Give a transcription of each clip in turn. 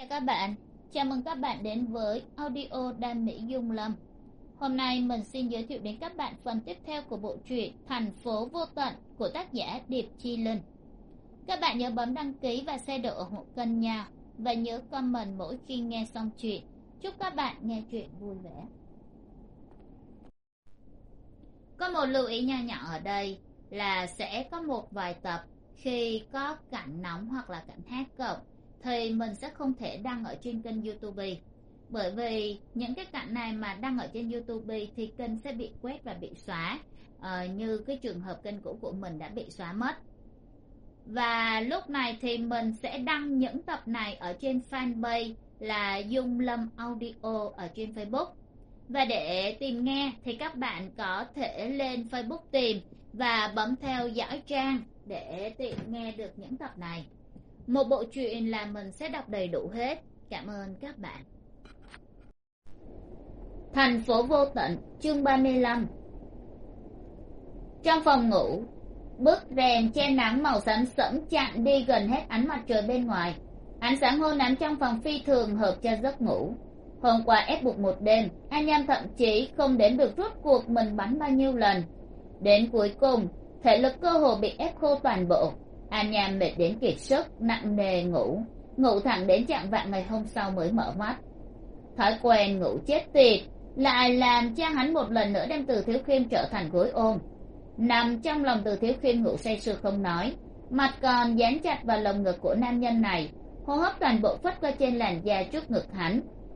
Chào các bạn, chào mừng các bạn đến với audio Đam Mỹ Dung Lâm. Hôm nay mình xin giới thiệu đến các bạn phần tiếp theo của bộ truyện Thành phố vô tận của tác giả Điệp Chi Linh. Các bạn nhớ bấm đăng ký và share độ ủng hộ kênh nha, và nhớ comment mỗi khi nghe xong chuyện. Chúc các bạn nghe chuyện vui vẻ. Có một lưu ý nho nhỏ ở đây là sẽ có một vài tập khi có cảnh nóng hoặc là cảnh hát cộng thì mình sẽ không thể đăng ở trên kênh YouTube, bởi vì những cái cảnh này mà đăng ở trên YouTube thì kênh sẽ bị quét và bị xóa, như cái trường hợp kênh cũ của mình đã bị xóa mất. Và lúc này thì mình sẽ đăng những tập này ở trên fanpage là Dung Lâm Audio ở trên Facebook. Và để tìm nghe thì các bạn có thể lên Facebook tìm và bấm theo dõi trang để tiện nghe được những tập này. Một bộ truyện là mình sẽ đọc đầy đủ hết. Cảm ơn các bạn. Thành phố vô tận, chương 35. Trong phòng ngủ, bức rèm che nắng màu xám sẫm chặn đi gần hết ánh mặt trời bên ngoài. Ánh sáng hôn ám trong phòng phi thường hợp cho giấc ngủ. Hôm qua ép buộc một đêm, anh Nham thậm chí không đếm được rốt cuộc mình bắn bao nhiêu lần. Đến cuối cùng, thể lực cơ hồ bị ép khô toàn bộ. Anh Nham mệt đến kiệt sức, nặng nề ngủ thẳng đến chạng vạng ngày hôm sau mới mở mắt. Thói quen ngủ chết tiệt lại làm cho hắn một lần nữa đem Từ Thiếu Khiêm trở thành gối ôm. Nằm trong lòng Từ Thiếu Khiêm ngủ say sưa không nói, mặt còn dán chặt vào lồng ngực của nam nhân này, hô hấp toàn bộ phất qua trên làn da trước ngực hắn.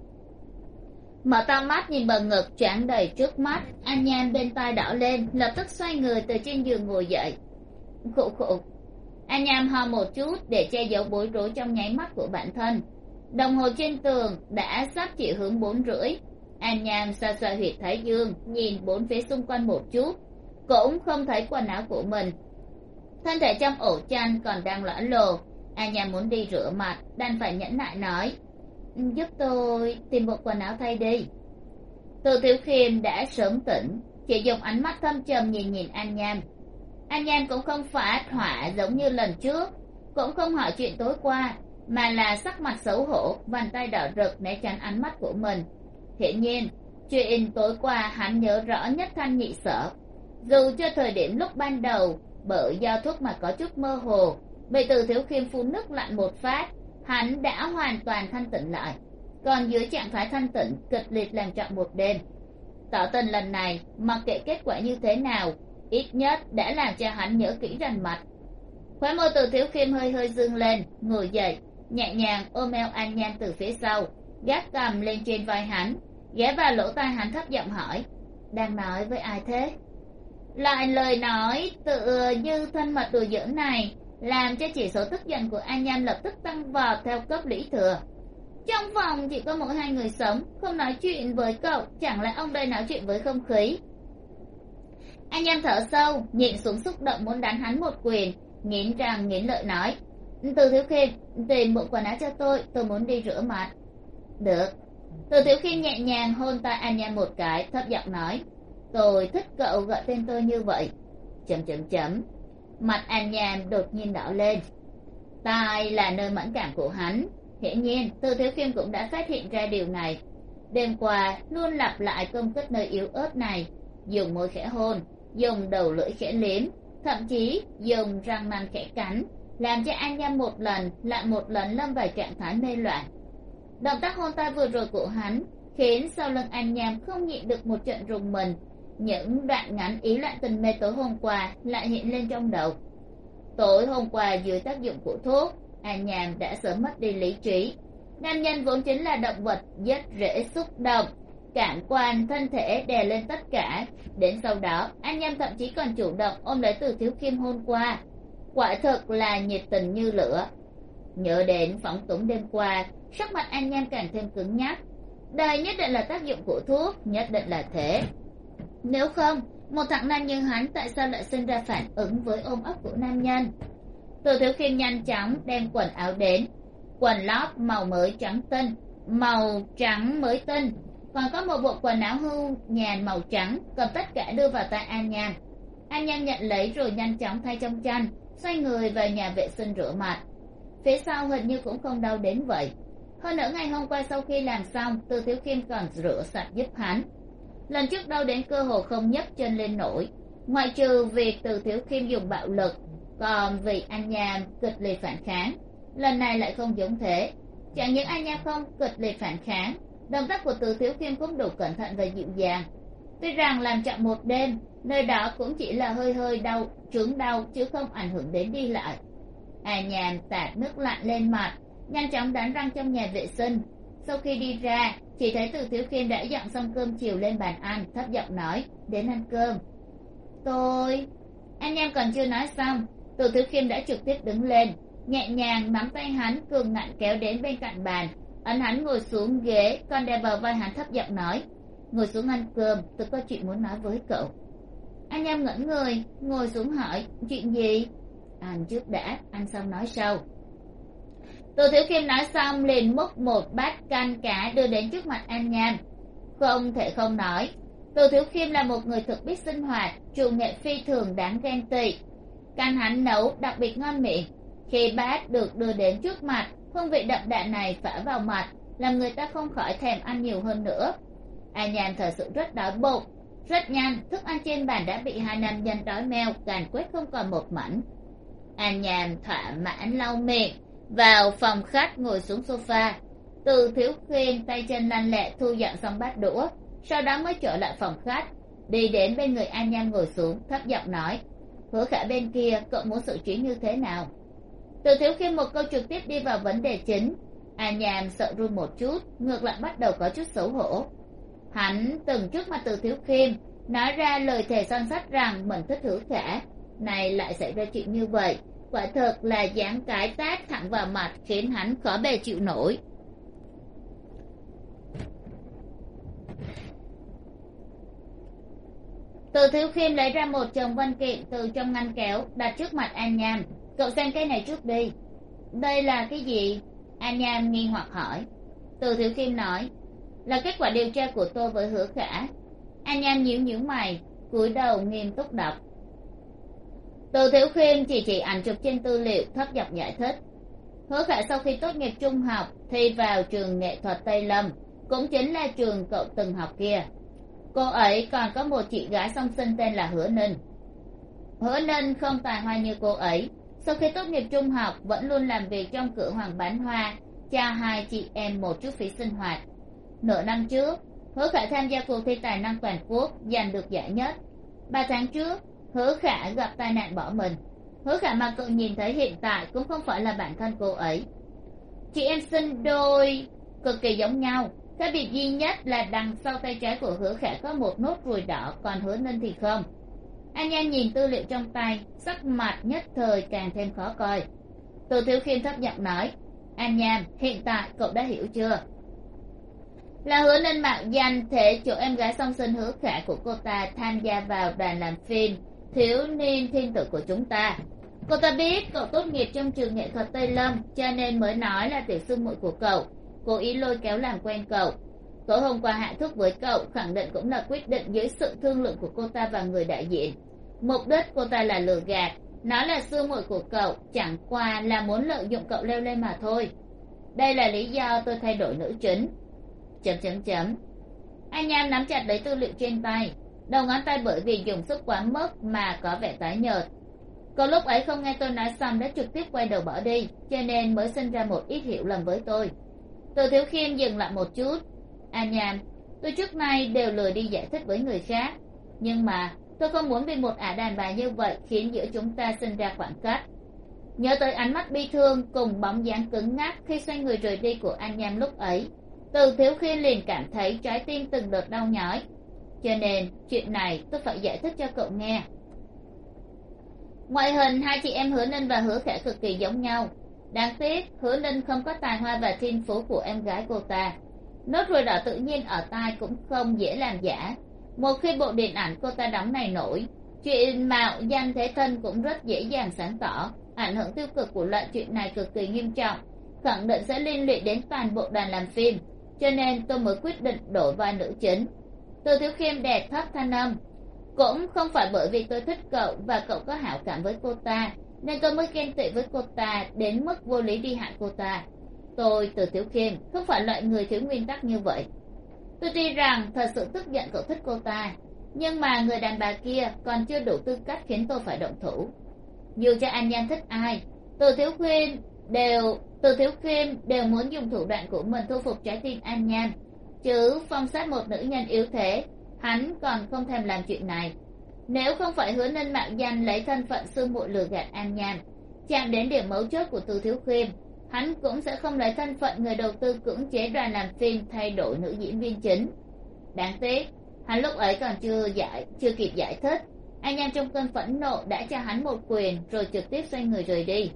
Mở to mắt nhìn bờ ngực tràn đầy trước mắt, anh Nham bên tai đỏ lên, lập tức xoay người từ trên giường ngồi dậy. Khụ khụ. Anh Nham ho một chút để che giấu bối rối trong nháy mắt của bản thân. Đồng hồ trên tường đã sắp chỉ hướng 4:30. Anh Nham xoa xoa huyệt thái dương, nhìn bốn phía xung quanh một chút, cũng không thấy quần áo của mình. Thân thể trong ổ chăn còn đang lõa lồ. Anh Nham muốn đi rửa mặt, đành phải nhẫn nại nói: giúp tôi tìm bộ quần áo thay đi. Từ Thiếu Khiêm đã sớm tỉnh, chỉ dùng ánh mắt thâm trầm nhìn anh Nham. Anh Nham cũng không phải hỏa giống như lần trước, cũng không hỏi chuyện tối qua, mà là sắc mặt xấu hổ, bàn tay đỏ rực né tránh ánh mắt của mình. Hiển nhiên chuyện tối qua hắn nhớ rõ nhất thanh nhị sở, dù cho thời điểm lúc ban đầu bởi do thuốc mà có chút mơ hồ, bị Từ Thiếu Khiêm phun nước lạnh một phát, hắn đã hoàn toàn thanh tỉnh lại, còn dưới trạng thái thanh tỉnh kịch liệt làm trọn một đêm. Tỏ tình lần này mặc kệ kết quả như thế nào, ít nhất đã làm cho hắn nhớ kỹ rành mạch. Khóe môi Từ Thiếu Khiêm hơi hơi dương lên, ngồi dậy, nhẹ nhàng ôm eo anh Nham từ phía sau, gác cằm lên trên vai hắn, ghé vào lỗ tai hắn thấp giọng hỏi: đang nói với ai thế? Lại lời nói tự như thân mật đùa giỡn này làm cho chỉ số tức giận của anh Nham lập tức tăng vọt theo cấp lũy thừa. Trong phòng chỉ có mỗi hai người sống, không nói chuyện với cậu, chẳng lẽ ông đây nói chuyện với không khí? Anh Nham thở sâu, nhịn xuống xúc động muốn đánh hắn một quyền, nghiến răng nghiến lợi nói: Từ Thiếu Khiêm, tìm bộ quần áo cho tôi muốn đi rửa mặt. Được. Từ Thiếu Khiêm nhẹ nhàng hôn tay anh Nham một cái, thấp giọng nói: tôi thích cậu gọi tên tôi như vậy. Chấm. Mặt anh Nham đột nhiên đỏ lên. Tai là nơi mẫn cảm của hắn, hiển nhiên Từ Thiếu Khiêm cũng đã phát hiện ra điều này. Đêm qua luôn lặp lại công kích nơi yếu ớt này, dùng môi khẽ hôn, dùng đầu lưỡi khẽ liếm, thậm chí dùng răng nanh khẽ cắn, làm cho anh Nham một lần lại một lần lâm vào trạng thái mê loạn. Động tác hôn tay vừa rồi của hắn khiến sau lưng anh Nham không nhịn được một trận rùng mình. Những đoạn ngắn ý loạn tình mê tối hôm qua lại hiện lên trong đầu. Tối hôm qua dưới tác dụng của thuốc, anh Nham đã sớm mất đi lý trí. Nam nhân vốn chính là động vật rất dễ xúc động, cảm quan thân thể đè lên tất cả. Đến sau đó anh Nham thậm chí còn chủ động ôm lấy Từ Thiếu Khiêm hôn qua, quả thực là nhiệt tình như lửa. Nhớ đến phóng túng đêm qua, sắc mặt anh Nham càng thêm cứng nhắc. Đây nhất định là tác dụng của thuốc, nhất định là thế. Nếu không, một thằng nam như hắn tại sao lại sinh ra phản ứng với ôm ấp của nam nhân? Từ Thiếu Khiêm nhanh chóng đem quần áo đến, quần lót màu mới trắng tinh, màu trắng mới tinh, còn có một bộ quần áo hưu nhàn màu trắng, cầm tất cả đưa vào tay An Nham. An Nham nhận lấy rồi nhanh chóng thay trong chăn, xoay người vào nhà vệ sinh rửa mặt. Phía sau hình như cũng không đau đến vậy. Hơn nữa ngày hôm qua sau khi làm xong, Từ Thiếu Khiêm còn rửa sạch giúp hắn. Lần trước đau đến cơ hồ không nhấc chân lên nổi, ngoại trừ việc Từ Thiếu Khiêm dùng bạo lực, còn vì anh Nham kịch liệt phản kháng. Lần này lại không giống thế, chẳng những anh Nham không kịch liệt phản kháng, động tác của Từ Thiếu Khiêm cũng đủ cẩn thận và dịu dàng. Tuy rằng làm chậm một đêm, nơi đó cũng chỉ là hơi hơi đau, chướng đau chứ không ảnh hưởng đến đi lại. Anh Nham tạt nước lạnh lên mặt, nhanh chóng đánh răng trong nhà vệ sinh. Sau khi đi ra, chỉ thấy Từ Thiếu Khiêm đã dọn xong cơm chiều lên bàn ăn, thấp giọng nói, đến ăn cơm. Tôi... Anh Nham còn chưa nói xong, Từ Thiếu Khiêm đã trực tiếp đứng lên, nhẹ nhàng nắm tay hắn cường ngạnh kéo đến bên cạnh bàn, ấn hắn ngồi xuống ghế, còn đè vào vai hắn thấp giọng nói, ngồi xuống ăn cơm, tôi có chuyện muốn nói với cậu. Anh Nham ngẩn người, ngồi xuống hỏi, chuyện gì? Ăn trước đã, ăn xong nói sau. Từ Thiếu Khiêm nói xong liền múc một bát canh cá đưa đến trước mặt anh Nham. Không thể không nói, Từ Thiếu Khiêm là một người thực biết sinh hoạt, chủ nghệ phi thường đáng ghen tị. Canh hắn nấu đặc biệt ngon miệng, khi bát được đưa đến trước mặt, hương vị đậm đà này phả vào mặt, làm người ta không khỏi thèm ăn nhiều hơn nữa. Anh Nham thật sự rất đói bụng. Rất nhanh, thức ăn trên bàn đã bị hai nam nhân đói meo càn quét không còn một mảnh. Anh Nham thỏa mãn lau miệng, vào phòng khách ngồi xuống sofa. Từ Thiếu Khiêm tay chân lanh lẹ thu dọn xong bát đũa, sau đó mới trở lại phòng khách, đi đến bên người anh Nham ngồi xuống, thấp giọng nói, Hứa Khả bên kia cậu muốn xử trí như thế nào? Từ Thiếu Khiêm một câu trực tiếp đi vào vấn đề chính. Anh Nham sợ run một chút, ngược lại bắt đầu có chút xấu hổ. Hắn từng trước mặt Từ Thiếu Khiêm nói ra lời thề son sắt rằng mình thích Hứa Khả, này lại xảy ra chuyện như vậy, quả thật là giáng cái tát thẳng vào mặt, khiến hắn khó bề chịu nổi. Từ Thiếu Khiêm lấy ra một chồng văn kiện từ trong ngăn kéo đặt trước mặt An Nham. Cậu xem cái này trước đi. Đây là cái gì? An Nham nghi hoặc hỏi. Từ Thiếu Khiêm nói, là kết quả điều tra của tôi với Hứa Khả. An Nham nhíu nhíu mày, cúi đầu nghiêm túc đọc. Từ Thiếu Khiêm chỉ ảnh chụp trên tư liệu, thấp giọng giải thích. Hứa Khả sau khi tốt nghiệp trung học thi vào trường nghệ thuật Tây Lâm, cũng chính là trường cậu từng học kia. Cô ấy còn có một chị gái song sinh tên là Hứa Ninh. Hứa Ninh không tài hoa như cô ấy, sau khi tốt nghiệp trung học vẫn luôn làm việc trong cửa hàng bán hoa, cho hai chị em một chút phí sinh hoạt. Nửa năm trước, Hứa Khả tham gia cuộc thi tài năng toàn quốc, giành được giải nhất. 3 tháng trước, Hứa Khả gặp tai nạn bỏ mình. Hứa Khả mà cậu nhìn thấy hiện tại cũng không phải là bản thân cô ấy. Chị em sinh đôi cực kỳ giống nhau, khác biệt duy nhất là đằng sau tay trái của Hứa Khả có một nốt ruồi đỏ, còn Hứa Ninh thì không. Anh Nhan nhìn tư liệu trong tay, sắc mặt nhất thời càng thêm khó coi. Từ Thiếu Khiêm thấp giọng nói, An Nham, hiện tại cậu đã hiểu chưa? Là Hứa Ninh mạo danh thể chỗ em gái song sinh Hứa Khả của cô ta tham gia vào đoàn làm phim Thiếu niên thiên tử của chúng ta. Cô ta biết cậu tốt nghiệp trong trường nghệ thuật Tây Lâm, cho nên mới nói là tiểu sư muội của cậu, cố ý lôi kéo làm quen cậu. Tối hôm qua hạ thuốc với cậu, khẳng định cũng là quyết định dưới sự thương lượng của cô ta và người đại diện. Mục đích cô ta là lừa gạt, nói là sư muội của cậu, chẳng qua là muốn lợi dụng cậu leo lên mà thôi. Đây là lý do tôi thay đổi nữ chính. ... Anh Nham nắm chặt lấy tư liệu trên tay, đầu ngón tay bởi vì dùng sức quá mức mà có vẻ tái nhợt. Cậu lúc ấy không nghe tôi nói xong đã trực tiếp quay đầu bỏ đi, cho nên mới sinh ra một ít hiểu lầm với tôi. Từ Thiếu Khiêm dừng lại một chút. Anh Nham, tôi trước nay đều lười đi giải thích với người khác, nhưng mà tôi không muốn vì một ả đàn bà như vậy khiến giữa chúng ta sinh ra khoảng cách. Nhớ tới ánh mắt bi thương cùng bóng dáng cứng ngắc khi xoay người rời đi của anh Nham lúc ấy, Từ Thiếu Khiêm liền cảm thấy trái tim từng đợt đau nhói. Cho nên chuyện này tôi phải giải thích cho cậu nghe. Ngoại hình hai chị em Hứa Ninh và Hứa Khả cực kỳ giống nhau. Đáng tiếc Hứa Ninh không có tài hoa và thiên phú của em gái cô ta. Nốt ruồi đỏ tự nhiên ở tai cũng không dễ làm giả. Một khi bộ điện ảnh cô ta đóng này nổi, chuyện mạo danh thế thân cũng rất dễ dàng sáng tỏ. Ảnh hưởng tiêu cực của loại chuyện này cực kỳ nghiêm trọng, khẳng định sẽ liên lụy đến toàn bộ đoàn làm phim, cho nên tôi mới quyết định đổi vai nữ chính. Từ Thiếu Khiêm đè thấp thanh âm, cũng không phải bởi vì tôi thích cậu và cậu có hảo cảm với cô ta nên tôi mới ghen tị với cô ta đến mức vô lý đi hại cô ta. Tôi Từ Thiếu Khiêm không phải loại người thiếu nguyên tắc như vậy. Tôi tuy rằng thật sự tức giận cậu thích cô ta, nhưng mà người đàn bà kia còn chưa đủ tư cách khiến tôi phải động thủ. Dù cho An Nhan thích ai, Từ Thiếu Khiêm đều muốn dùng thủ đoạn của mình thu phục trái tim An Nhan, chứ phong sát một nữ nhân yếu thế hắn còn không thèm làm chuyện này. Nếu không phải Hứa Ninh mạo danh lấy thân phận sư muội lừa gạt An Nhan, chạm đến điểm mấu chốt của Từ Thiếu Khiêm, hắn cũng sẽ không lấy thân phận người đầu tư cưỡng chế đoàn làm phim thay đổi nữ diễn viên chính. Đáng tiếc hắn lúc ấy còn chưa kịp giải thích, An Nhan trong cơn phẫn nộ đã cho hắn một quyền rồi trực tiếp xoay người rời đi.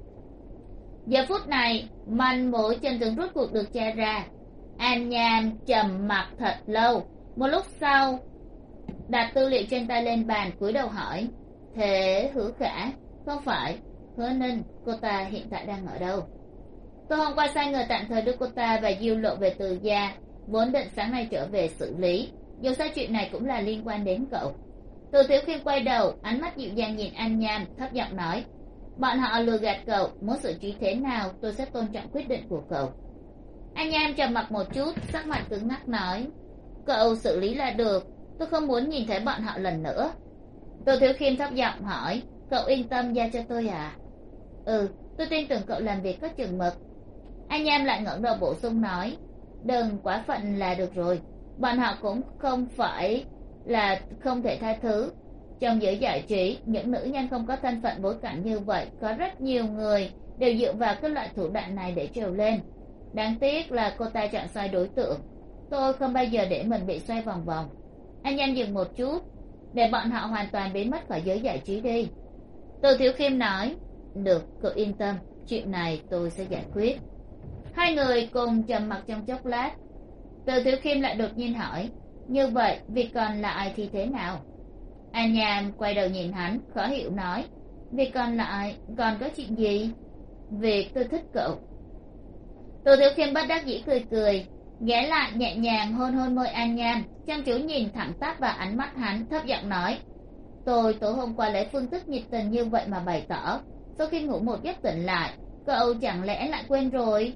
Giờ phút này manh mối chân tướng rốt cuộc được tra ra. An Nhan trầm mặc thật lâu, một lúc sau đặt tư liệu trên tay lên bàn, cúi đầu hỏi: thế Hứa Khả? Không phải. Hứa Ninh, cô ta hiện tại đang ở đâu? Tôi hôm qua sai người tạm thời đưa cô ta và Diêu Lộ về Từ gia, vốn định sáng nay trở về xử lý, dù sao chuyện này cũng là liên quan đến cậu. Từ Thiếu Khiêm quay đầu, ánh mắt dịu dàng nhìn An Nhan, thấp giọng nói: bọn họ lừa gạt cậu, muốn xử trí thế nào tôi sẽ tôn trọng quyết định của cậu. An Nhan trầm mặc một chút, sắc mặt cứng ngắc nói: cậu xử lý là được, tôi không muốn nhìn thấy bọn họ lần nữa. Từ Thiếu Khiêm thấp giọng hỏi: cậu yên tâm giao cho tôi à? Ừ, tôi tin tưởng cậu làm việc có chừng mực. An Nhan lại ngẩng đầu bổ sung nói: đừng quá phận là được rồi, bọn họ cũng không phải là không thể tha thứ. Trong giới giải trí, những nữ nhân không có thân phận bối cảnh như vậy có rất nhiều người đều dựa vào cái loại thủ đoạn này để trèo lên. Đáng tiếc là cô ta chọn sai đối tượng, tôi không bao giờ để mình bị xoay vòng vòng. An Nhan dừng một chút: để bọn họ hoàn toàn biến mất khỏi giới giải trí đi. Từ Thiếu Khiêm nói: được, cậu yên tâm, chuyện này tôi sẽ giải quyết. Hai người cùng trầm mặc trong chốc lát. Từ Thiếu Khiêm lại đột nhiên hỏi: như vậy việc còn lại thì thế nào? An Nhan quay đầu nhìn hắn, khó hiểu nói: việc còn lại còn có chuyện gì? Việc tôi thích cậu. Từ Thiếu Khiêm bất đắc dĩ cười cười, ghé lại nhẹ nhàng hôn hôn môi An Nhan, chăm chú nhìn thẳng tắp vào ánh mắt hắn, thấp giọng nói: tôi tối hôm qua lấy phương thức nhiệt tình như vậy mà bày tỏ, sau khi ngủ một giấc tỉnh lại, cậu chẳng lẽ lại quên rồi?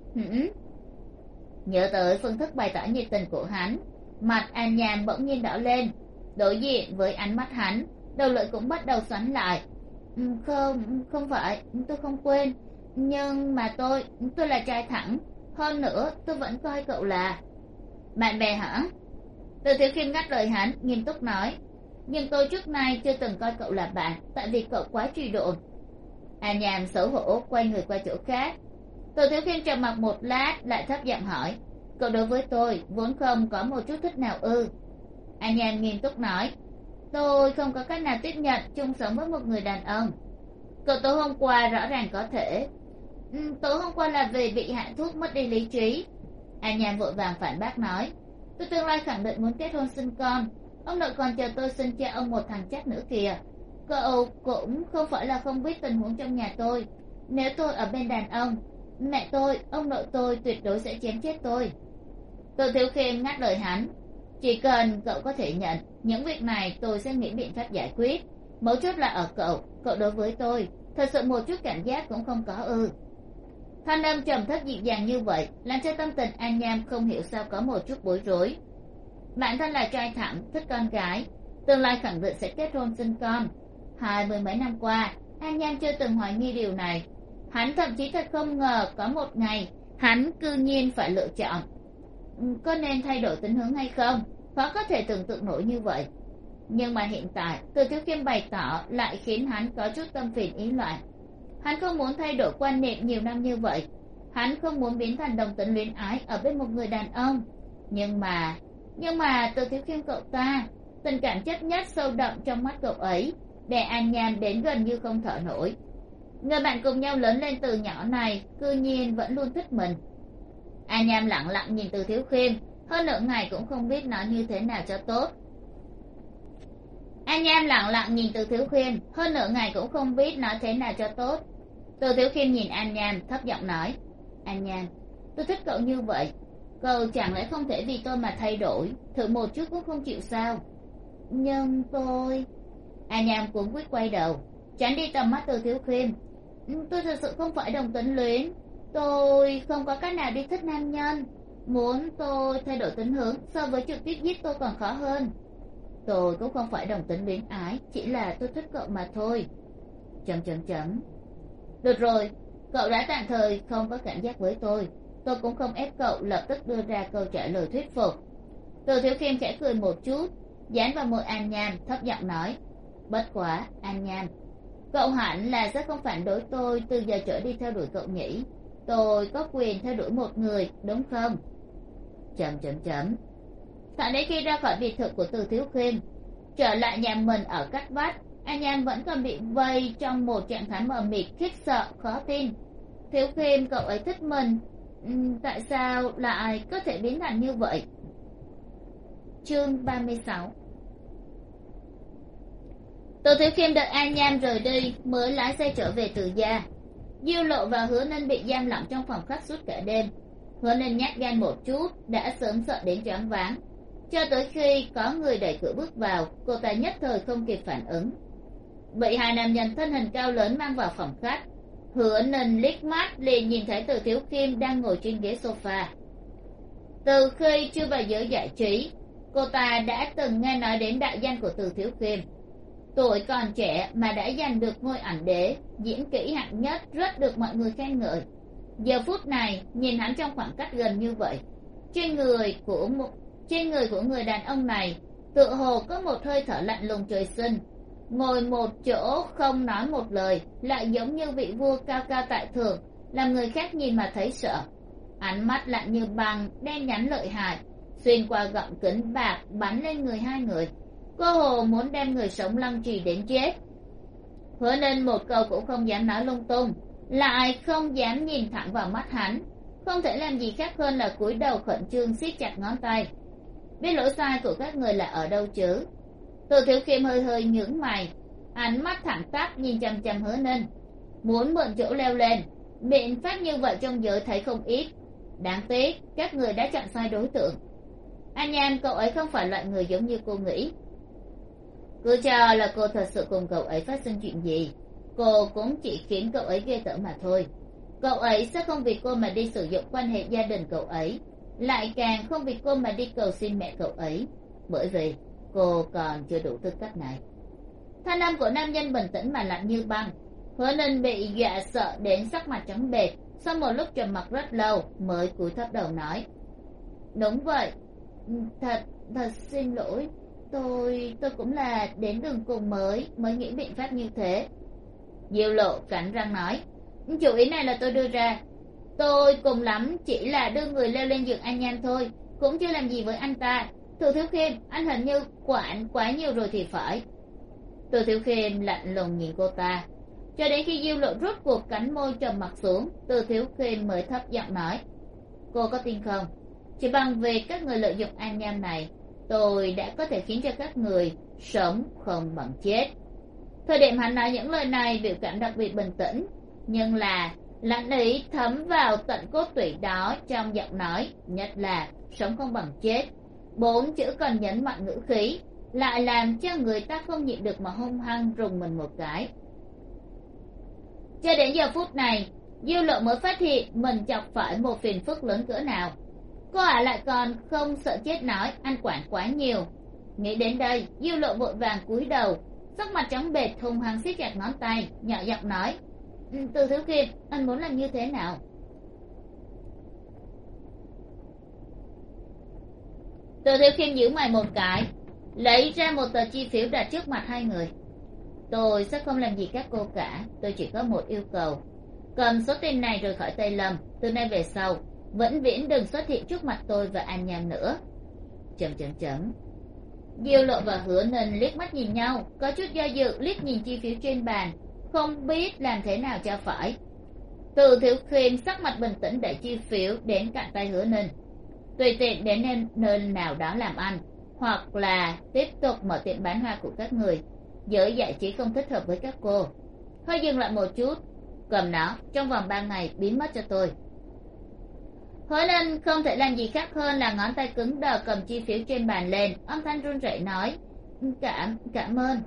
Nhớ tới phương thức bày tỏ nhiệt tình của hắn, mặt An Nhan bỗng nhiên đỏ lên. Đối diện với ánh mắt hắn, đầu lưỡi cũng bắt đầu xoắn lại. Không phải, tôi không quên, nhưng mà tôi là trai thẳng, hơn nữa tôi vẫn coi cậu là bạn bè hả? Từ Thiếu Khiêm ngắt lời hắn, nghiêm túc nói: nhưng tôi trước nay chưa từng coi cậu là bạn, tại vì cậu quá truy độn. An Nhan xấu hổ quay người qua chỗ khác. Từ Thiếu Khiêm trầm mặc một lát, lại thấp giọng hỏi: cậu đối với tôi vốn không có một chút thích nào ư? An Nhan nghiêm túc nói: tôi không có cách nào tiếp nhận chung sống với một người đàn ông. Cậu tối hôm qua rõ ràng có thể. Tối hôm qua là vì bị hạ thuốc mất đi lý trí. An Nhan vội vàng phản bác nói: tôi tương lai khẳng định muốn kết hôn sinh con, ông nội còn chờ tôi sinh cho ông một thằng chắc nữa kìa. Cậu cũng không phải là không biết tình huống trong nhà tôi, nếu tôi ở bên đàn ông, mẹ tôi, ông nội tôi tuyệt đối sẽ chém chết tôi. Từ Thiếu Khiêm ngắt lời hắn: chỉ cần cậu có thể nhận, những việc này tôi sẽ nghĩ biện pháp giải quyết. Mấu chốt là ở cậu đối với tôi thật sự một chút cảm giác cũng không có ư? Thanh âm trầm thấp dịu dàng như vậy làm cho tâm tình An Nhan không hiểu sao có một chút bối rối. Bản thân là trai thẳng, thích con gái, tương lai khẳng định sẽ kết hôn sinh con. 20 mấy năm qua, An Nhan chưa từng hoài nghi điều này. Hắn thậm chí thật không ngờ có một ngày hắn cư nhiên phải lựa chọn. Có nên thay đổi tính hướng hay không? Khó có thể tưởng tượng nổi như vậy. Nhưng mà hiện tại, Từ Thiếu Khiêm bày tỏ lại khiến hắn có chút tâm phiền ý loạn. Hắn không muốn thay đổi quan niệm nhiều năm như vậy. Hắn không muốn biến thành đồng tính luyến ái ở bên một người đàn ông. Nhưng mà Từ Thiếu Khiêm cậu ta, tình cảm chất nhất sâu đậm trong mắt cậu ấy, để An Nhan đến gần như không thở nổi. Người bạn cùng nhau lớn lên từ nhỏ này cư nhiên vẫn luôn thích mình. An Nhan lặng lặng nhìn Từ Thiếu Khiêm, hơn nửa ngày cũng không biết nói như thế nào cho tốt. An Nhan lặng lặng nhìn Từ Thiếu Khiêm, hơn nửa ngày cũng không biết nói thế nào cho tốt. Từ Thiếu Khiêm nhìn An Nhan, thấp giọng nói: An Nhan, tôi thích cậu như vậy, cậu chẳng lẽ không thể vì tôi mà thay đổi, thử một chút cũng không chịu sao? Nhưng tôi... An Nhan cuống quýt quay đầu, tránh đi tầm mắt Từ Thiếu Khiêm. Tôi thật sự không phải đồng tính luyến, Tôi không có cách nào đi thích nam nhân. Muốn tôi thay đổi tính hướng so với trực tiếp giết tôi còn khó hơn. Tôi cũng không phải đồng tính luyến ái, chỉ là tôi thích cậu mà thôi. Chấm chấm chấm. Được rồi, cậu đã tạm thời không có cảm giác với tôi cũng không ép cậu lập tức đưa ra câu trả lời thuyết phục. Từ Thiếu Khiêm khẽ cười một chút, dán vào môi An Nham, thấp giọng nói: bất quá An Nham, cậu hẳn là sẽ không phản đối tôi từ giờ trở đi theo đuổi cậu nhỉ? Tôi có quyền theo đuổi một người, đúng không? Chấm chấm chấm. Thẳng đến khi ra khỏi biệt thự của Từ Thiếu Khiêm, trở lại nhà mình ở Cát Vách, An Nham vẫn còn bị vây trong một trạng thái mờ mịt, khiếp sợ, khó tin. Thiếu Khiêm cậu ấy thích mình, tại sao lại có thể biến thành như vậy? Chương 36. Từ Thiếu Khiêm đợi An Nham rời đi mới lái xe trở về Từ gia. Diêu Lộ và Hứa Ninh bị giam lỏng trong phòng khách suốt cả đêm. Hứa Ninh nhát gan một chút, đã sớm sợ đến choáng váng. Cho tới khi có người đẩy cửa bước vào, cô ta nhất thời không kịp phản ứng. Bị hai nam nhân thân hình cao lớn mang vào phòng khách. Hứa Ninh liếc mắt liền nhìn thấy Từ Thiếu Khiêm đang ngồi trên ghế sofa. Từ khi chưa vào giới giải trí, cô ta đã từng nghe nói đến đại danh của Từ Thiếu Khiêm. Tuổi còn trẻ mà đã giành được ngôi ảnh đế, diễn kỹ hạng nhất, rất được mọi người khen ngợi. Giờ phút này nhìn hắn trong khoảng cách gần như vậy, trên người của người đàn ông này tựa hồ có một hơi thở lạnh lùng trời sinh. Ngồi một chỗ không nói một lời, lại giống như vị vua cao cao tại thượng, làm người khác nhìn mà thấy sợ. Ánh mắt lạnh như băng, đen nhánh lợi hại, xuyên qua gọng kính bạc bắn lên người hai người, cơ hồ muốn đem người sống lăng trì đến chết. Hứa Ninh một câu cũng không dám nói lung tung, lại không dám nhìn thẳng vào mắt hắn, không thể làm gì khác hơn là cúi đầu khẩn trương siết chặt ngón tay. Biết lỗi sai của các người là ở đâu chứ? Từ Thiếu Khiêm hơi hơi nhướng mày, ánh mắt thẳng tắp nhìn chằm chằm Hứa Ninh. Muốn mượn chỗ leo lên, biện pháp như vậy trong giới thấy không ít. Đáng tiếc các người đã chọn sai đối tượng. An Nham, cậu ấy không phải loại người giống như cô nghĩ. Cứ cho là cô thật sự cùng cậu ấy phát sinh chuyện gì, cô cũng chỉ khiến cậu ấy ghê tởm mà thôi. Cậu ấy sẽ không vì cô mà đi sử dụng quan hệ gia đình cậu ấy, lại càng không vì cô mà đi cầu xin mẹ cậu ấy, bởi vì cô còn chưa đủ tư cách này. Thanh âm của nam nhân bình tĩnh mà lạnh như băng. Hứa Ninh bị dọa sợ đến sắc mặt trắng bệch, sau một lúc trầm mặc rất lâu mới cúi thấp đầu nói: đúng vậy, thật xin lỗi, tôi cũng là đến đường cùng mới nghĩ biện pháp như thế. Diêu Lộ cắn răng nói: chủ ý này là tôi đưa ra, tôi cùng lắm chỉ là đưa người leo lên giường An Nham thôi, cũng chưa làm gì với anh ta. Từ Thiếu Khiêm, anh hình như quản quá nhiều rồi thì phải. Từ Thiếu Khiêm lạnh lùng nhìn cô ta, cho đến khi Diêu Lộ rút cuộc cánh môi trầm mặt xuống, Từ Thiếu Khiêm mới thấp giọng nói: cô có tin không, chỉ bằng việc các người lợi dụng An Nham này, tôi đã có thể khiến cho các người sống không bằng chết. Thời điểm hắn nói những lời này, biểu cảm đặc biệt bình tĩnh, nhưng là lãnh ý thấm vào tận cốt tủy đó trong giọng nói, nhất là sống không bằng chết. 4 chữ còn nhấn mạnh ngữ khí, lại làm cho người ta không nhịn được mà hung hăng rùng mình một cái. Cho đến giờ phút này, Diêu Lộ mới phát hiện mình chọc phải một phiền phức lớn cỡ nào. Cô ả lại còn không sợ chết nói anh quản quá nhiều. Nghĩ đến đây, Diêu Lộ vội vàng cúi đầu, sắc mặt trắng bệch, hung hăng siết chặt ngón tay, nhỏ giọng nói: Từ Thiếu Khiêm, anh muốn làm như thế nào? Từ Thiếu Khiêm nhíu mày một cái, lấy ra một tờ chi phiếu đặt trước mặt hai người. Tôi sẽ không làm gì các cô cả, tôi chỉ có một yêu cầu. Cầm số tiền này rời khỏi Tây Lâm, từ nay về sau vĩnh viễn đừng xuất hiện trước mặt tôi và An Nham nữa. Chấm chấm chấm. Diêu Lộ và Hứa Ninh liếc mắt nhìn nhau, có chút do dự liếc nhìn chi phiếu trên bàn, không biết làm thế nào cho phải. Từ Thiếu Khiêm sắc mặt bình tĩnh để chi phiếu đến cạnh tay Hứa Ninh. Tùy tiện đến nơi nào đó làm ăn, hoặc là tiếp tục mở tiệm bán hoa của các người. Giới giải trí không thích hợp với các cô. Hơi dừng lại một chút, cầm nó, trong vòng 3 ngày biến mất cho tôi. Hứa Ninh không thể làm gì khác hơn là ngón tay cứng đờ cầm chi phiếu trên bàn lên, âm thanh run rẩy nói: cảm ơn.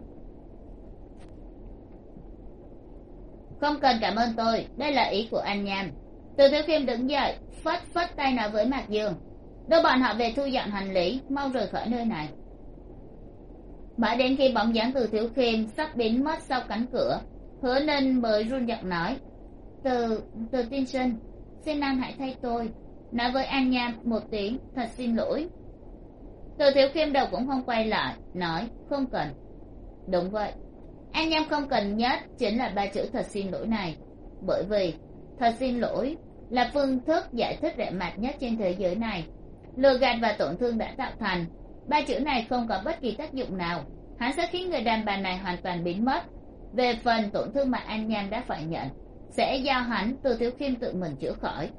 Không cần cảm ơn tôi, đây là ý của An Nham. Từ Thiếu Khiêm đứng dậy phất phất tay nói với Mạc Dương, đưa bọn họ về thu dọn hành lý, mau rời khỏi nơi này. Mãi đến khi bóng dáng Từ Thiếu Khiêm sắp biến mất sau cánh cửa, Hứa Ninh mới run giọng nói, từ tiên sinh, xin anh hãy thay tôi nói với An Nham một tiếng thật xin lỗi. Từ Thiếu Khiêm đầu cũng không quay lại, nói không cần. Đúng vậy, An Nham không cần nhất chính là ba chữ thật xin lỗi này, bởi vì thật xin lỗi là phương thức giải thích rẻ mạt nhất trên thế giới này. Lừa gạt và tổn thương đã tạo thành, ba chữ này không có bất kỳ tác dụng nào, hắn sẽ khiến người đàn bà này hoàn toàn biến mất. Về phần tổn thương mà An Nham đã phải nhận, sẽ do hắn Từ Thiếu Khiêm tự mình chữa khỏi.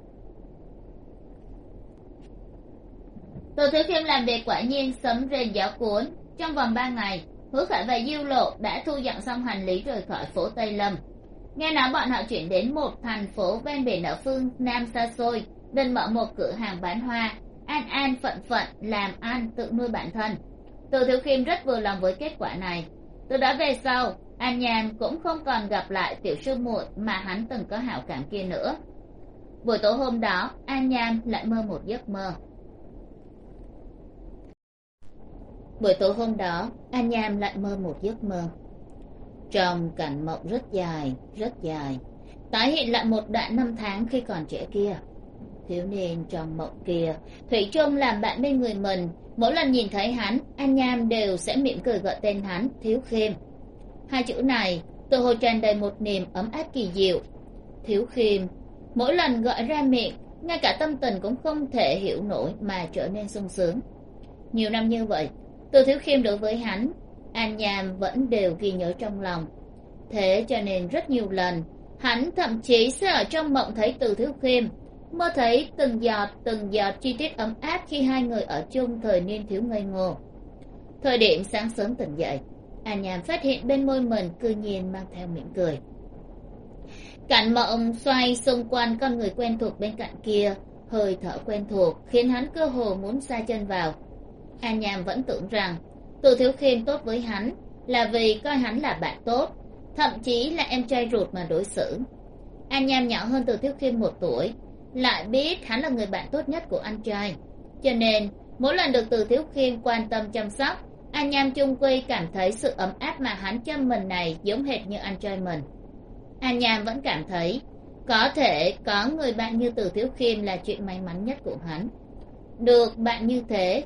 Từ Thiếu Khiêm làm việc quả nhiên sấm rền gió cuốn. Trong vòng 3 ngày, Hứa Khải và Diêu Lộ đã thu dọn xong hành lý rời khỏi phố Tây Lâm. Nghe nói bọn họ chuyển đến một thành phố ven biển ở phương Nam xa xôi, định mở một cửa hàng bán hoa, an phận phận làm ăn tự nuôi bản thân. Từ Thiếu Khiêm rất vừa lòng với kết quả này. Từ đó về sau, An Nham cũng không còn gặp lại tiểu sư muội mà hắn từng có hảo cảm kia nữa. Buổi tối hôm đó, An Nham lại mơ một giấc mơ. Buổi tối hôm đó, An Nham lại mơ một giấc mơ. Trong cảnh mộng rất dài, tái hiện lại một đoạn năm tháng khi còn trẻ kia. Thiếu niên trong mộng kia thủy chung làm bạn bên người mình, mỗi lần nhìn thấy hắn, An Nham đều sẽ mỉm cười gọi tên hắn Thiếu Khiêm. Hai chữ này tự hồ tràn đầy một niềm ấm áp kỳ diệu. Thiếu Khiêm, mỗi lần gọi ra miệng, ngay cả tâm tình cũng không thể hiểu nổi mà trở nên sung sướng. Nhiều năm như vậy, Từ Thiếu Khiêm đối với hắn, An Nham vẫn đều ghi nhớ trong lòng. Thế cho nên rất nhiều lần, hắn thậm chí sẽ ở trong mộng thấy Từ Thiếu Khiêm, mơ thấy từng giọt chi tiết ấm áp khi hai người ở chung thời niên thiếu ngây ngô. Thời điểm sáng sớm tỉnh dậy, An Nham phát hiện bên môi mình cư nhiên mang theo mỉm cười. Cảnh mộng xoay xung quanh con người quen thuộc bên cạnh kia, hơi thở quen thuộc khiến hắn cơ hồ muốn sa chân vào. An Nham vẫn tưởng rằng Từ Thiếu Khiêm tốt với hắn là vì coi hắn là bạn tốt, thậm chí là em trai ruột mà đối xử. An Nham nhỏ hơn Từ Thiếu Khiêm 1 tuổi, lại biết hắn là người bạn tốt nhất của anh trai, cho nên mỗi lần được Từ Thiếu Khiêm quan tâm chăm sóc, An Nham chung quy cảm thấy sự ấm áp mà hắn cho mình này giống hệt như anh trai mình. An Nham vẫn cảm thấy có thể có người bạn như Từ Thiếu Khiêm là chuyện may mắn nhất của hắn. Được bạn như thế,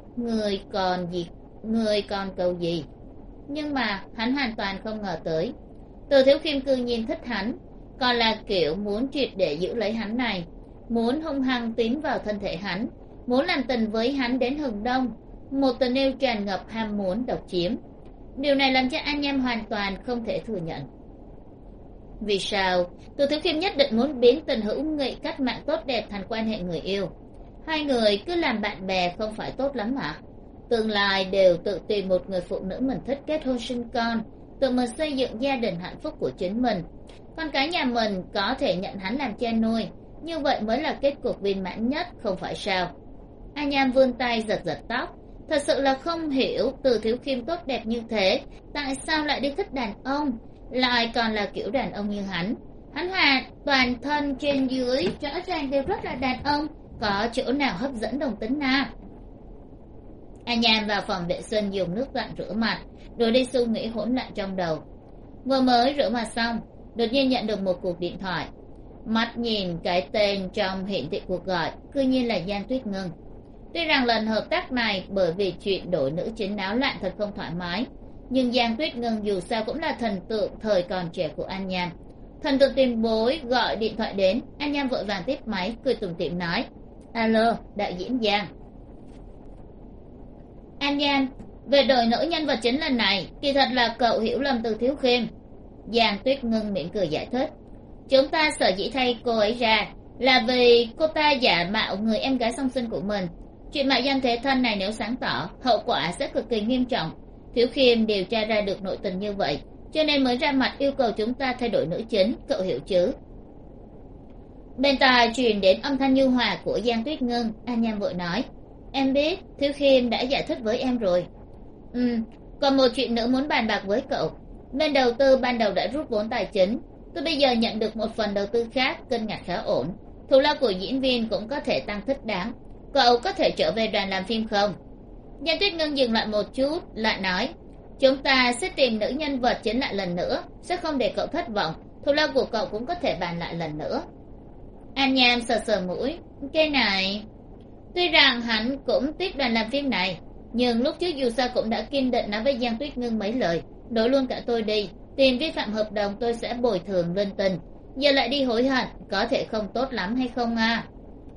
người còn cầu gì. Nhưng mà hắn hoàn toàn không ngờ tới, Từ Thiếu Khiêm cư nhiên thích hắn, còn là kiểu muốn triệt để giữ lấy hắn này, muốn hung hăng tiến vào thân thể hắn, muốn làm tình với hắn đến hừng đông, một tình yêu tràn ngập ham muốn độc chiếm. Điều này làm cho An Nham hoàn toàn không thể thừa nhận. Vì sao Từ Thiếu Khiêm nhất định muốn biến tình hữu nghị cách mạng tốt đẹp thành quan hệ người yêu? Hai người cứ làm bạn bè không phải tốt lắm hả? Tương lai đều tự tìm một người phụ nữ mình thích kết hôn sinh con, tự mình xây dựng gia đình hạnh phúc của chính mình. Con cái nhà mình có thể nhận hắn làm cha nuôi, như vậy mới là kết cục viên mãn nhất, không phải sao? An Nham vươn tay giật giật tóc, thật sự là không hiểu Từ Thiếu Khiêm tốt đẹp như thế, tại sao lại đi thích đàn ông, lại còn là kiểu đàn ông như hắn. Hắn hoàn toàn thân trên dưới rõ ràng đều rất là đàn ông, có chỗ nào hấp dẫn đồng tính nào? An Nham vào phòng vệ sinh dùng nước lạnh rửa mặt, rồi đi suy nghĩ hỗn loạn trong đầu. Vừa mới rửa mặt xong, đột nhiên nhận được một cuộc điện thoại. Mắt nhìn cái tên trong hiển thị cuộc gọi, cư nhiên là Giang Tuyết Ngân. Tuy rằng lần hợp tác này bởi vì chuyện đổi nữ chính náo loạn thật không thoải mái, nhưng Giang Tuyết Ngân dù sao cũng là thần tượng thời còn trẻ của An Nham. Thần tượng tiền bối gọi điện thoại đến, An Nham vội vàng tiếp máy, cười tủm tỉm nói: Alo, đạo diễn Giang. An Nham, về đổi nữ nhân vật chính lần này, kỳ thật là cậu hiểu lầm Từ Thiếu Khiêm. Giang Tuyết Ngân mỉm cười giải thích: Chúng ta sở dĩ thay cô ấy ra là vì cô ta giả mạo người em gái song sinh của mình. Chuyện mạo danh thế thân này nếu sáng tỏ, hậu quả sẽ cực kỳ nghiêm trọng. Thiếu Khiêm điều tra ra được nội tình như vậy, cho nên mới ra mặt yêu cầu chúng ta thay đổi nữ chính, cậu hiểu chứ? Bên tai truyền đến âm thanh nhu hòa của Giang Tuyết Ngân. An Nham vội nói: Em biết, Thiếu Khiêm đã giải thích với em rồi. Còn một chuyện nữa muốn bàn bạc với cậu. Bên đầu tư ban đầu đã rút vốn tài chính, tôi bây giờ nhận được một phần đầu tư khác, cân nhắc khá ổn. thù lao của diễn viên cũng có thể tăng thích đáng. Cậu có thể trở về đoàn làm phim không? Giang Tuyết Ngân dừng lại một chút lại nói, chúng ta sẽ tìm nữ nhân vật chính lại lần nữa, sẽ không để cậu thất vọng. Thù lao của cậu cũng có thể bàn lại lần nữa. An Nham sờ sờ mũi, cái này tuy rằng hắn cũng tiếc đoàn làm phim này, nhưng lúc trước dù sao cũng đã kiên định nói với Giang Tuyết Ngân mấy lời, đổi luôn cả tôi đi, tiền vi phạm hợp đồng tôi sẽ bồi thường linh tinh, giờ lại đi hối hận có thể không tốt lắm hay không à?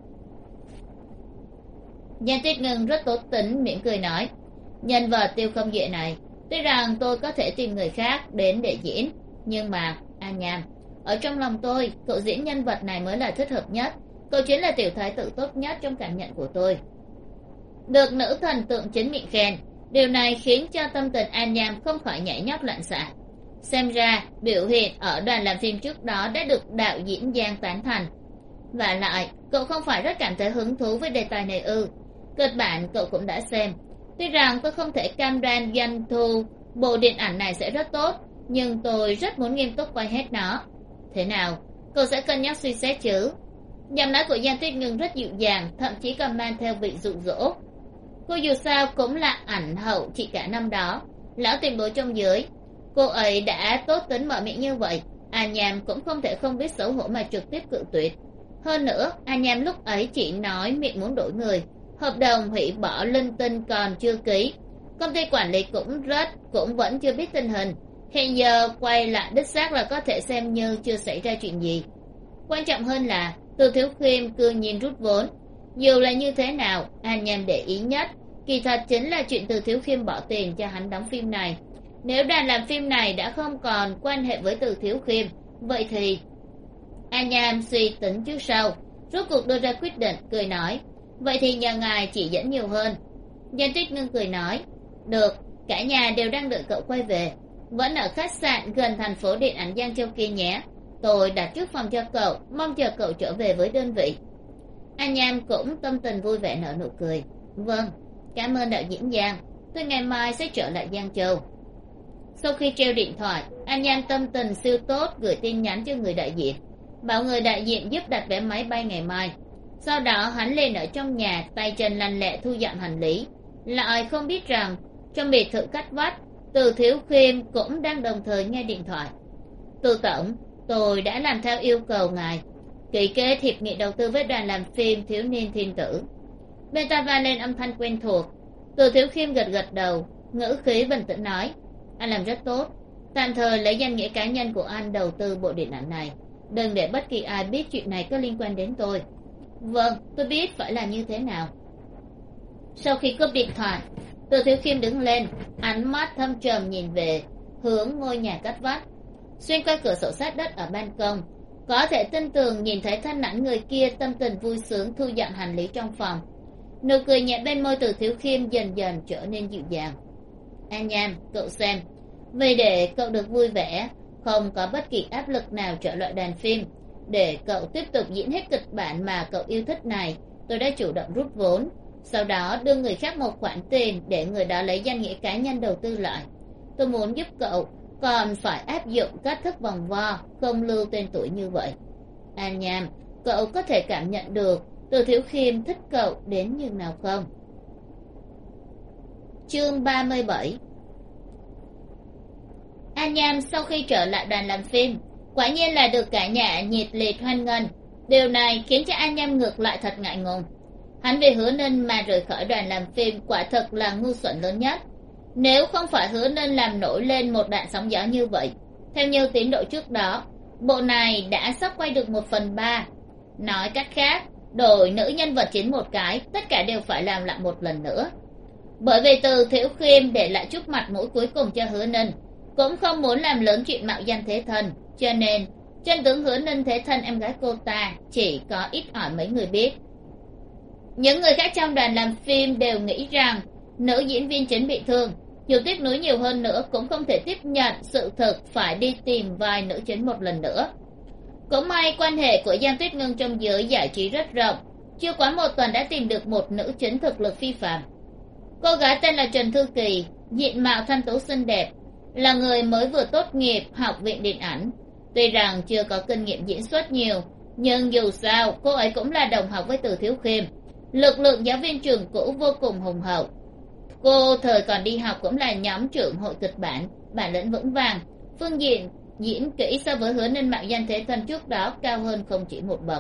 Giang Tuyết Ngân rất tốt tính mỉm cười nói, nhân vật Tiêu Không Duệ này tuy rằng tôi có thể tìm người khác đến để diễn, nhưng mà An Nham, ở trong lòng tôi cậu diễn nhân vật này mới là thích hợp nhất, cậu chính là tiểu thái tử tốt nhất trong cảm nhận của tôi. Được nữ thần tượng chính miệng khen, điều này khiến cho tâm tình An Nham không khỏi nhảy nhót loạn xạ. Xem ra biểu hiện ở đoàn làm phim trước đó đã được đạo diễn Giang tán thành. Và lại cậu không phải rất cảm thấy hứng thú với đề tài này ư? Kịch bản cậu cũng đã xem, tuy rằng tôi không thể cam đoan doanh thu bộ điện ảnh này sẽ rất tốt, nhưng tôi rất muốn nghiêm túc quay hết nó. Thế nào, cậu sẽ cân nhắc suy xét chứ? Giọng nói của Giang Tuyết Ngân rất dịu dàng, thậm chí còn mang theo vị dụ dỗ. Cô dù sao cũng là ảnh hậu chị cả năm đó, lão tiền bối trong dưới, cô ấy đã tốt tính mở miệng như vậy, An Nham cũng không thể không biết xấu hổ mà trực tiếp cự tuyệt. Hơn nữa An Nham lúc ấy chỉ nói miệng muốn đổi người, hợp đồng hủy bỏ linh tinh còn chưa ký, công ty quản lý cũng vẫn chưa biết tình hình, hiện giờ quay lại đích xác là có thể xem như chưa xảy ra chuyện gì. Quan trọng hơn là Từ Thiếu Khiêm cư nhiên rút vốn. Dù là như thế nào, An Nham để ý nhất kỳ thật chính là chuyện Từ Thiếu Khiêm bỏ tiền cho hắn đóng phim này. Nếu đoàn làm phim này đã không còn quan hệ với Từ Thiếu Khiêm, vậy thì An Nham suy tính trước sau, rốt cuộc đưa ra quyết định, cười nói, vậy thì nhờ ngài chỉ dẫn nhiều hơn. Giang Tuyết Ngân cười nói, được, cả nhà đều đang đợi cậu quay về, vẫn ở khách sạn gần thành phố điện ảnh Giang Châu kia nhé, tôi đặt trước phòng cho cậu, mong chờ cậu trở về với đơn vị. An Nham cũng tâm tình vui vẻ nở nụ cười, vâng, cảm ơn đạo diễn Giang, tôi ngày mai sẽ trở lại Giang Châu. Sau khi treo điện thoại, An Nham tâm tình siêu tốt, gửi tin nhắn cho người đại diện, bảo người đại diện giúp đặt vé máy bay ngày mai. Sau đó hắn lên ở trong nhà, tay chân lanh lẹ thu dọn hành lý, lại không biết rằng trong biệt thự cách vách, Từ Thiếu Khiêm cũng đang đồng thời nghe điện thoại. Từ tổng, tôi đã làm theo yêu cầu ngài, ký kết hiệp nghị đầu tư với đoàn làm phim Thiếu Niên Thiên Tử. Bên tai vang lên âm thanh quen thuộc. Từ Thiếu Khiêm gật gật đầu, ngữ khí bình tĩnh nói, anh làm rất tốt, tạm thời lấy danh nghĩa cá nhân của anh đầu tư bộ điện ảnh này, đừng để bất kỳ ai biết chuyện này có liên quan đến tôi. Vâng, tôi biết phải làm như thế nào. Sau khi cúp điện thoại, Từ Thiếu Khiêm đứng lên, ánh mắt thâm trầm nhìn về hướng ngôi nhà cách vách. Xuyên qua cửa sổ sát đất ở ban công, có thể tin tưởng nhìn thấy thân ảnh người kia tâm tình vui sướng thu dọn hành lý trong phòng. Nụ cười nhẹ bên môi Từ Thiếu Khiêm dần dần trở nên dịu dàng. An Nham, cậu xem, vì để cậu được vui vẻ, không có bất kỳ áp lực nào trở lại đoàn phim, để cậu tiếp tục diễn hết kịch bản mà cậu yêu thích này, tôi đã chủ động rút vốn, sau đó đưa người khác một khoản tiền để người đó lấy danh nghĩa cá nhân đầu tư lại. Tôi muốn giúp cậu, còn phải áp dụng cách thức vòng vo, không lưu tên tuổi như vậy. An Nham, cậu có thể cảm nhận được Từ Thiếu Khiêm thích cậu đến nhường nào không? Chương 37. An Nham sau khi trở lại đoàn làm phim, quả nhiên là được cả nhà nhiệt liệt hoan nghênh. Điều này khiến cho An Nham ngược lại thật ngại ngùng. Hắn vì Hứa Ninh mà rời khỏi đoàn làm phim quả thật là ngu xuẩn lớn nhất. Nếu không phải Hứa Ninh làm nổi lên một đạn sóng gió như vậy, theo như tiến độ trước đó, bộ này đã sắp quay được 1/3. Nói cách khác, đổi nữ nhân vật chính một cái, tất cả đều phải làm lại một lần nữa. Bởi vì Từ Thiếu Khiêm để lại chút mặt mũi cuối cùng cho Hứa Ninh, cũng không muốn làm lớn chuyện mạo danh thế thân, cho nên chân tướng Hứa Ninh thế thân em gái cô ta chỉ có ít ỏi mấy người biết. Những người khác trong đoàn làm phim đều nghĩ rằng nữ diễn viên chính bị thương, dù tiếc nuối nhiều hơn nữa cũng không thể tiếp nhận sự thực phải đi tìm vai nữ chính một lần nữa. Cũng may quan hệ của Giang Tuyết Ngân trong giới giải trí rất rộng, chưa quá một tuần đã tìm được một nữ chính thực lực phi phàm. Cô gái tên là Trần Thư Kỳ, diện mạo thanh tú xinh đẹp, là người mới vừa tốt nghiệp học viện điện ảnh. Tuy rằng chưa có kinh nghiệm diễn xuất nhiều, nhưng dù sao cô ấy cũng là đồng học với Từ Thiếu Khiêm. Lực lượng giáo viên trường cũ vô cùng hùng hậu. Cô thời còn đi học cũng là nhóm trưởng hội kịch bản, bản lĩnh vững vàng, phương diện diễn kỹ so với Hứa Ninh mạo danh thế thân trước đó cao hơn không chỉ một bậc.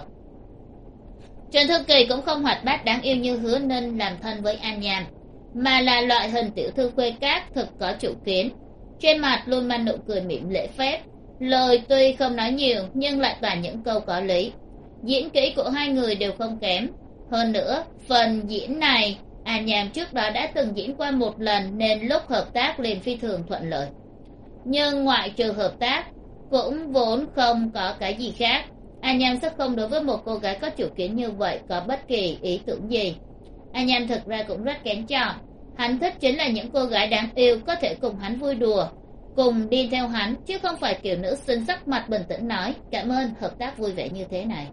Trần Thư Kỳ cũng không hoạt bát đáng yêu như Hứa Ninh làm thân với An Nham, mà là loại hình tiểu thư khuê các thực có chủ kiến, trên mặt luôn mang nụ cười mỉm lễ phép, lời tuy không nói nhiều nhưng lại toàn những câu có lý. Diễn kỹ của hai người đều không kém. Hơn nữa phần diễn này An Nham trước đó đã từng diễn qua một lần nên lúc hợp tác liền phi thường thuận lợi. Nhưng ngoại trừ hợp tác cũng vốn không có cái gì khác. An Nham sẽ không đối với một cô gái có chủ kiến như vậy có bất kỳ ý tưởng gì. An Nham thực ra cũng rất kén chọn. Hắn thích chính là những cô gái đáng yêu có thể cùng hắn vui đùa, cùng đi theo hắn, chứ không phải kiểu nữ sinh sắc mặt bình tĩnh nói cảm ơn, hợp tác vui vẻ như thế này.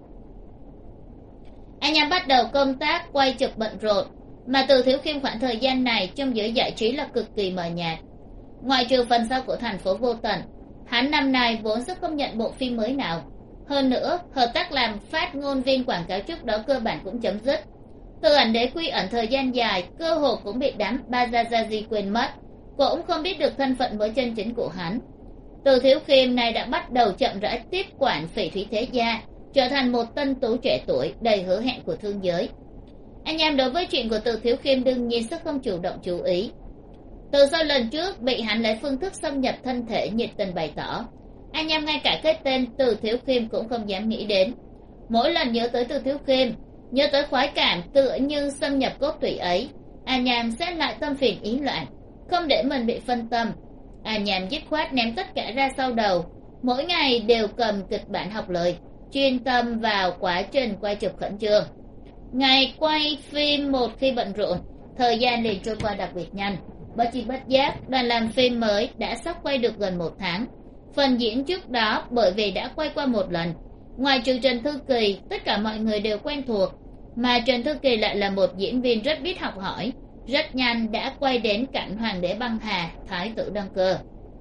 An Nham bắt đầu công tác quay chụp bận rộn, mà Từ Thiếu Khiêm khoảng thời gian này trong giới giải trí là cực kỳ mờ nhạt. Ngoại trừ phần sau của Thành Phố Vô Tận, hắn năm nay vốn sẽ không nhận bộ phim mới nào. Hơn nữa hợp tác làm phát ngôn viên quảng cáo trước đó cơ bản cũng chấm dứt. Từ Ảnh Đế quy ẩn thời gian dài, cơ hồ cũng bị đám Bajajazi quên mất, cũng không biết được thân phận mới chân chính của hắn. Từ Thiếu Khiêm này đã bắt đầu chậm rãi tiếp quản Phỉ Thúy Thế Gia, trở thành một tân tú trẻ tuổi đầy hứa hẹn của thương giới. Anh Nham đối với chuyện của Từ Thiếu Khiêm đương nhiên sẽ không chủ động chú ý. Từ sau lần trước bị hắn lấy phương thức xâm nhập thân thể nhiệt tình bày tỏ, anh Nham ngay cả cái tên Từ Thiếu Khiêm cũng không dám nghĩ đến. Mỗi lần nhớ tới Từ Thiếu Khiêm, nhớ tới khoái cảm tựa như xâm nhập cốt tủy ấy, anh Nham sẽ lại tâm phiền ý loạn, không để mình bị phân tâm. Anh Nham dứt khoát ném tất cả ra sau đầu, mỗi ngày đều cầm kịch bản học lời, chuyên tâm vào quá trình quay chụp khẩn trương. Ngày quay phim một khi bận rộn, thời gian liền trôi qua đặc biệt nhanh. Bất chi bất giác, đoàn làm phim mới đã sắp quay được gần một tháng. Phần diễn trước đó bởi vì đã quay qua một lần, ngoài trừ Trần Thư Kỳ, tất cả mọi người đều quen thuộc, mà Trần Thư Kỳ lại là một diễn viên rất biết học hỏi, rất nhanh đã quay đến cảnh Hoàng đế băng hà, Thái tử đăng cơ.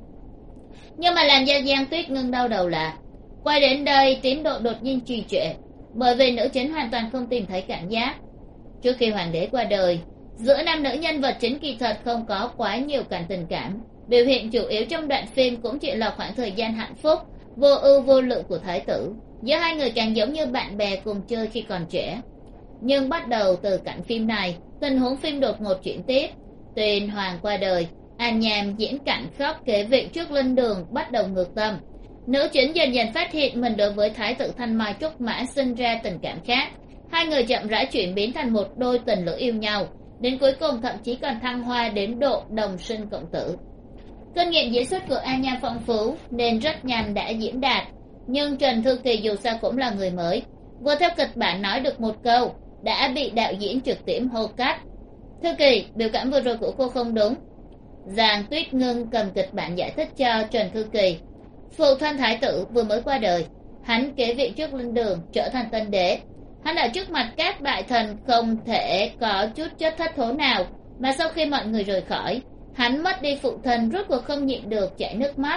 Nhưng mà làm cho Giang Tuyết Ngưng đau đầu là quay đến đây tiến độ đột nhiên trì trệ, bởi vì nữ chính hoàn toàn không tìm thấy cảm giác. Trước khi Hoàng đế qua đời, giữa nam nữ nhân vật chính kỳ thật không có quá nhiều cảnh tình cảm, biểu hiện chủ yếu trong đoạn phim cũng chỉ là khoảng thời gian hạnh phúc vô ưu vô lự của thái tử, giữa hai người càng giống như bạn bè cùng chơi khi còn trẻ. Nhưng bắt đầu từ cảnh phim này, tình huống phim đột ngột chuyển tiếp. Tuyền Hoàng qua đời, An Nham diễn cảnh khóc kế vị trước linh đường bắt đầu ngược tâm. Nữ chính dần dần phát hiện mình đối với thái tử Thanh Mai Trúc Mã sinh ra tình cảm khác, hai người chậm rãi chuyển biến thành một đôi tình lữ yêu nhau, đến cuối cùng thậm chí còn thăng hoa đến độ đồng sinh cộng tử. Kinh nghiệm diễn xuất của An Nham phong phú nên rất nhanh đã diễn đạt, nhưng Trần Thư Kỳ dù sao cũng là người mới, vừa theo kịch bản nói được một câu đã bị đạo diễn trực tiếp hô cắt. Thư Kỳ, biểu cảm vừa rồi của cô không đúng. Giang Tuyết Ngưng cầm kịch bản giải thích cho Trần Thư Kỳ. Phụ thân thái tử vừa mới qua đời, hắn kế vị trước linh đường trở thành tân đế. Hắn ở trước mặt các đại thần không thể có chút chất thất thố nào, mà sau khi mọi người rời khỏi, hắn mất đi phụ thân rốt cuộc không nhịn được chảy nước mắt.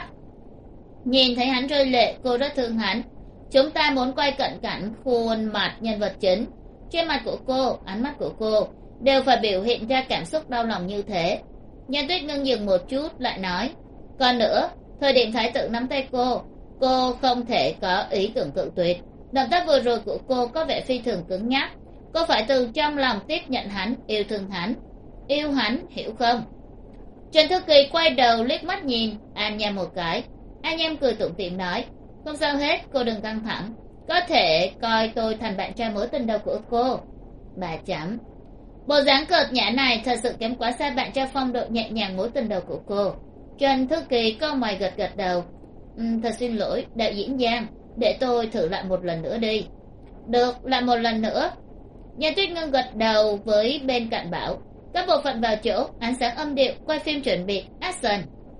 Nhìn thấy hắn rơi lệ, cô rất thương hắn. Chúng ta muốn quay cận cảnh khuôn mặt nhân vật chính, trên mặt của cô, ánh mắt của cô đều phải biểu hiện ra cảm xúc đau lòng như thế. Nhân Tuyết Ngưng dừng một chút lại nói, còn nữa, thời điểm thái tử nắm tay cô không thể có ý tưởng cự tuyệt. Động tác vừa rồi của cô có vẻ phi thường cứng nhắc, cô phải từ trong lòng tiếp nhận hắn, yêu thương hắn, yêu hắn, hiểu không? Trần Thư Kỳ quay đầu liếc mắt nhìn An Nham một cái. An Nham cười tủm tỉm nói, không sao hết, cô đừng căng thẳng, có thể coi tôi thành bạn trai mối tình đầu của cô. Bà chấm. Bộ dáng cợt nhã này thật sự kém quá xa bạn trai phong độ nhẹ nhàng mối tình đầu của cô. Trần Thư Kỳ cau mày gật gật đầu. Thật xin lỗi đạo diễn Giang, để tôi thử lại một lần nữa đi. Được, lại một lần nữa. Nhà Tuyết Ngưng gật đầu với bên cạnh bảo, các bộ phận vào chỗ, ánh sáng âm điệu, quay phim chuẩn bị, action.